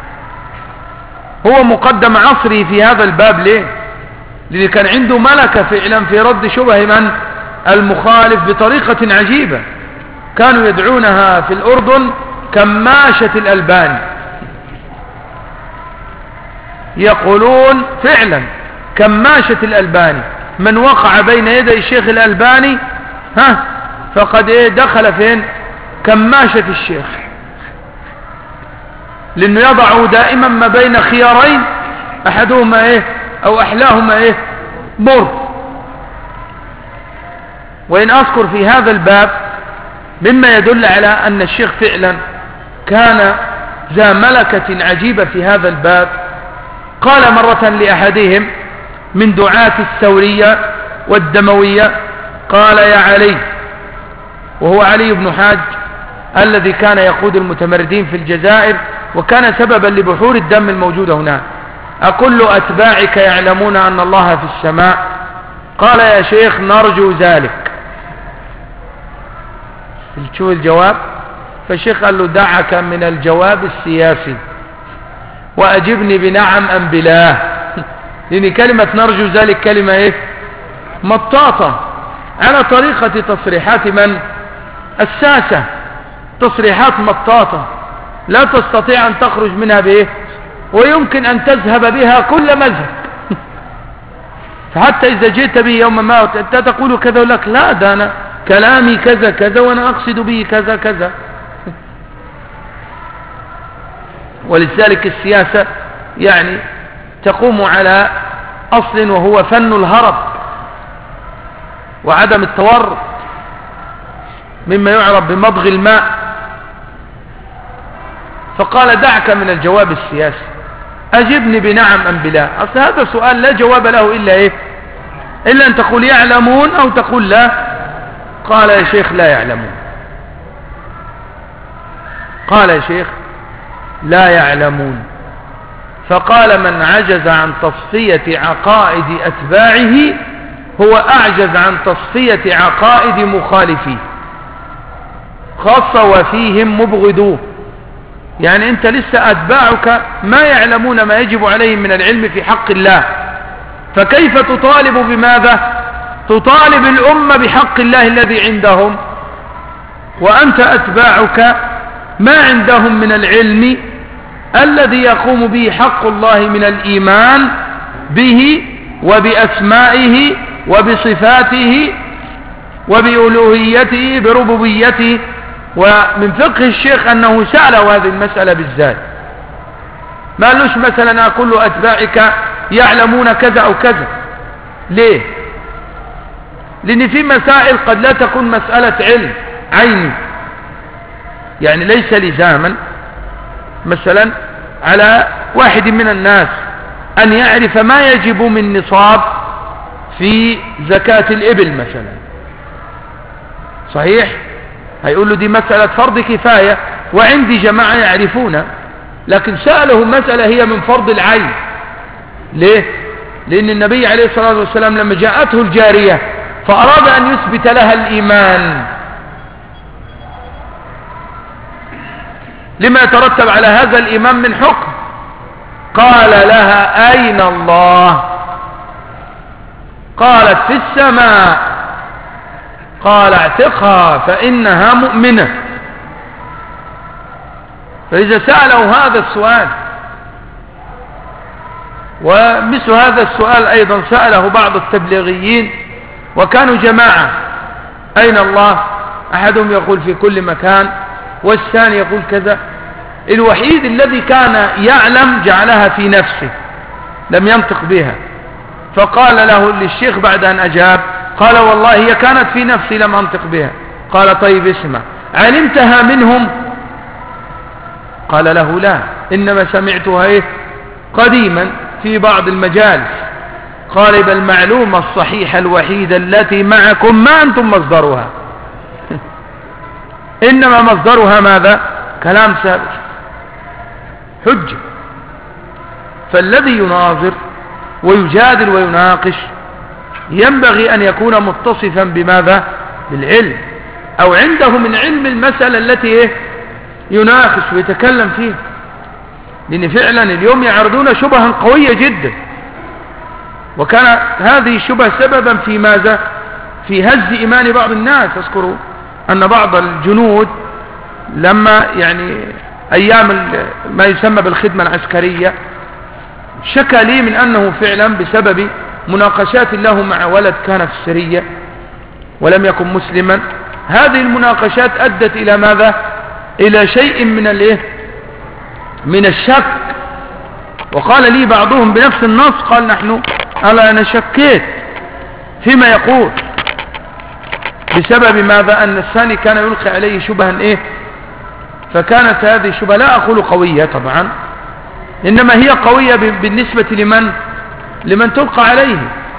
هو مقدم عصري في هذا الباب. ليه؟ لأن كان عنده ملكة فعلا في رد شبه من؟ المخالف بطريقة عجيبة، كانوا يدعونها في الأردن كماشة الألباني، يقولون فعلا كماشة الألباني، من وقع بين يدي الشيخ الألباني ها فقد ايه دخل فين؟ كماشة الشيخ، لأنه يضع دائما ما بين خيارين أحدهما ايه أو أحلاهما ايه مر. وإن أذكر في هذا الباب مما يدل على أن الشيخ فعلا كان ذا ملكة عجيبة في هذا الباب، قال مرة لأحدهم من دعاة الثورية والدموية، قال يا علي، وهو علي بن حاج الذي كان يقود المتمردين في الجزائر وكان سببا لبحور الدم الموجودة هناك، أكل أتباعك يعلمون أن الله في السماء؟ قال يا شيخ نرجو ذلك. شوف الجواب، فالشيخ قال له دعك من الجواب السياسي وأجبني بنعم أم بلا، لأن كلمة نرجو ذلك كلمة إيه؟ مطاطة على طريقة تصريحات من؟ الساسة، تصريحات مطاطة لا تستطيع أن تخرج منها بإيه؟ ويمكن أن تذهب بها كل مذهب. فحتى إذا جئت به يوم ما أنت تقول كذا ولك لا، ده أنا كلامي كذا كذا وأنا أقصد به كذا كذا. ولذلك السياسة يعني تقوم على أصل وهو فن الهرب وعدم التورط، مما يعرف بمضغ الماء. فقال دعك من الجواب السياسي، أجبني بنعم أم بلا. أصل هذا سؤال لا جواب له إلا إيه؟ إلا أن تقول يعلمون أو تقول لا. قال يا شيخ لا يعلمون. قال يا شيخ لا يعلمون. فقال من عجز عن تصفية عقائد أتباعه هو أعجز عن تصفية عقائد مخالفيه، خاصة وفيهم مبغضوه. يعني أنت لسه أتباعك ما يعلمون ما يجب عليهم من العلم في حق الله، فكيف تطالب بماذا؟ تطالب الأمة بحق الله الذي عندهم، وأنت أتباعك ما عندهم من العلم الذي يقوم به حق الله من الإيمان به وبأسمائه وبصفاته وبألوهيته بربوبيته. ومن فقه الشيخ أنه سأله هذه المسألة بالذات، ما قالوش مثلا أقول أتباعك يعلمون كذا أو كذا. ليه؟ لأن في مسائل قد لا تكون مسألة علم عيني، يعني ليس لزاما مثلا على واحد من الناس أن يعرف ما يجب من نصاب في زكاة الإبل مثلا، صحيح؟ هيقول له دي مسألة فرض كفاية وعندي جماعة يعرفون، لكن سأله مسألة هي من فرض العين. ليه؟ لأن النبي عليه الصلاة والسلام لما جاءته الجارية فأراد أن يثبت لها الإيمان، لما يترتب على هذا الإيمان من حكم، قال لها أين الله؟ قالت في السماء. قال اعتقها فإنها مؤمنة. فإذا سألوا هذا السؤال ومثل هذا السؤال أيضا سأله بعض التبليغيين وكانوا جماعة: أين الله؟ أحدهم يقول في كل مكان، والثاني يقول كذا. الوحيد الذي كان يعلم جعلها في نفسه، لم ينطق بها. فقال له للشيخ بعد أن أجاب، قال: والله هي كانت في نفسي لم أنطق بها. قال: طيب اسمع، علمتها منهم؟ قال له: لا، إنما سمعتها إيه قديما في بعض المجالس. قال: بل المعلومة الصحيحة الوحيدة التي معكم ما أنتم مصدرها إنما مصدرها ماذا؟ كلام سابق، حجة. فالذي يناظر ويجادل ويناقش ينبغي أن يكون متصفا بماذا؟ بالعلم، أو عنده من علم المسألة التي إيه؟ يناقش ويتكلم فيها. لأن فعلا اليوم يعرضون شبها قوية جدا، وكان هذه الشبهة سببا في ماذا؟ في هز إيمان بعض الناس. اذكروا أن بعض الجنود لما يعني أيام ما يسمى بالخدمة العسكرية شكى لي من أنه فعلا بسبب مناقشات له مع ولد كان في السرية ولم يكن مسلما، هذه المناقشات أدت إلى ماذا؟ إلى شيء من الايه؟ من الشك. وقال لي بعضهم بنفس النص، قال: نحن ألا أنا شكيت فيما يقول بسبب ماذا؟ أن الثاني كان يلقي عليه شبها إيه؟ فكانت هذه الشبهة لا أقول قوية طبعا، إنما هي قوية بالنسبة لمن؟ لمن تلقى عليه،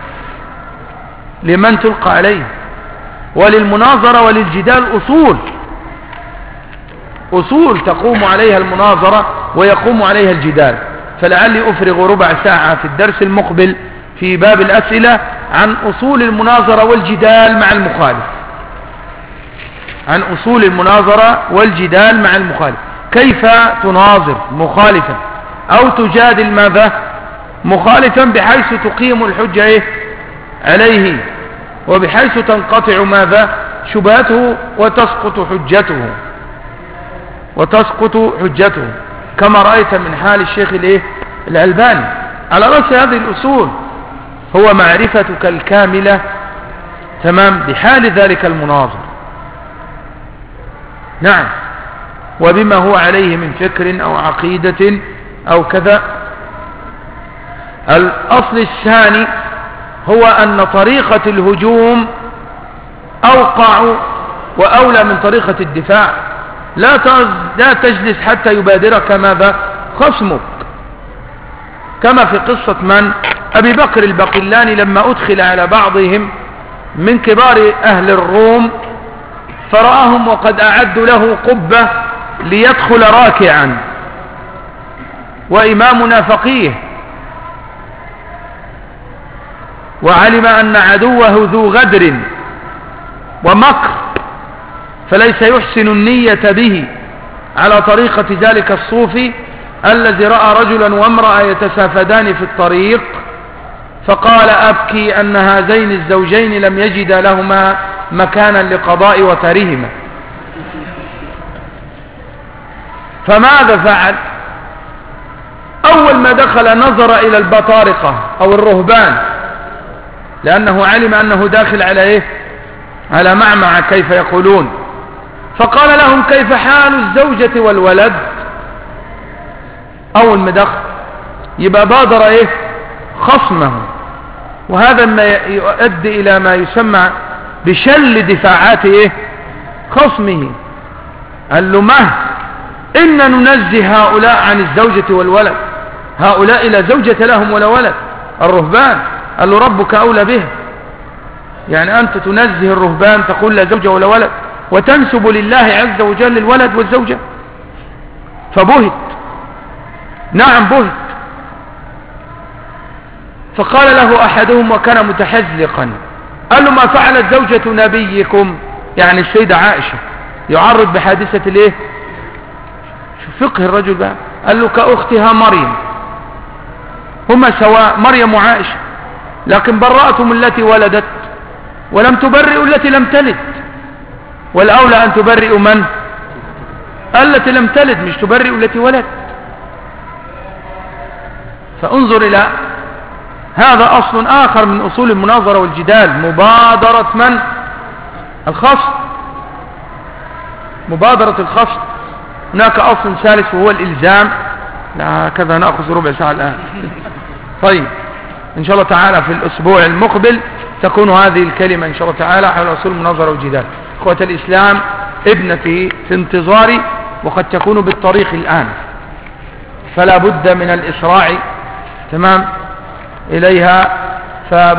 لمن تلقى عليه. وللمناظرة وللجدال أصول أصول تقوم عليها المناظرة ويقوم عليها الجدال. فلعلي أفرغ ربع ساعة في الدرس المقبل في باب الأسئلة عن أصول المناظرة والجدال مع المخالف، عن أصول المناظرة والجدال مع المخالف، كيف تناظر مخالفا أو تجادل ماذا؟ مخالفا، بحيث تقيم الحجة إيه؟ عليه، وبحيث تنقطع ماذا؟ شبهته وتسقط حجته وتسقط حجته كما رأيت من حال الشيخ الايه؟ الألباني. على رأس هذه الأصول هو معرفتك الكاملة تمام بحال ذلك المناظر، نعم، وبما هو عليه من فكر أو عقيدة أو كذا. الأصل الثاني هو أن طريقة الهجوم أوقع وأولى من طريقة الدفاع. لا لا تجلس حتى يبادرك ماذا؟ خصمك، كما في قصة من؟ أبي بكر البقلاني لما أدخل على بعضهم من كبار أهل الروم فرآهم وقد أعدوا له قبة ليدخل راكعا، وإمامنا فقيه وعلم أن عدوه ذو غدر ومكر، فليس يحسن النية به على طريقة ذلك الصوفي الذي رأى رجلا وامرأة يتسافدان في الطريق فقال: أبكي أن هذين الزوجين لم يجدا لهما مكانا لقضاء وترهما. فماذا فعل؟ أول ما دخل نظر إلى البطارقة أو الرهبان، لأنه علم أنه داخل على إيه؟ على معمعة كيف يقولون. فقال لهم: كيف حال الزوجة والولد؟ أول ما دخل يبقى بادر إيه؟ خصمه، وهذا ما يؤدي إلى ما يسمى بشل دفاعات إيه؟ خصمه. قال له: ما إن ننزه هؤلاء عن الزوجة والولد، هؤلاء لا زوجة لهم ولا ولد، الرهبان. قال له: ربك أولى به، يعني أنت تنزه الرهبان تقول لا زوجة ولا ولد وتنسب لله عز وجل الولد والزوجة؟ فبهت، نعم بهت. فقال له أحدهم وكان متحزلقا، قال له: ما فعلت زوجة نبيكم؟ يعني السيدة عائشة، يعرض بحادثة الايه؟ شو فقه الرجل بقى. قال له: كأختها مريم، هما سواء مريم وعائشة، لكن برأتم التي ولدت ولم تبرئوا التي لم تلد، والأولى أن تبرئوا من؟ التي لم تلد، مش تبرئوا التي ولد. فانظر إلى هذا أصل آخر من أصول المناظرة والجدال، مبادرة من؟ الخصم، مبادرة الخصم. هناك أصل ثالث وهو الإلزام. لا هكذا نأخذ ربع ساعة الآن. طيب إن شاء الله تعالى في الأسبوع المقبل تكون هذه الكلمة إن شاء الله تعالى حول أصول المناظرة والجدال. أخوة الإسلام، ابنتي في انتظاري وقد تكون بالطريق الآن، فلا بد من الإسراع تمام إليها. ف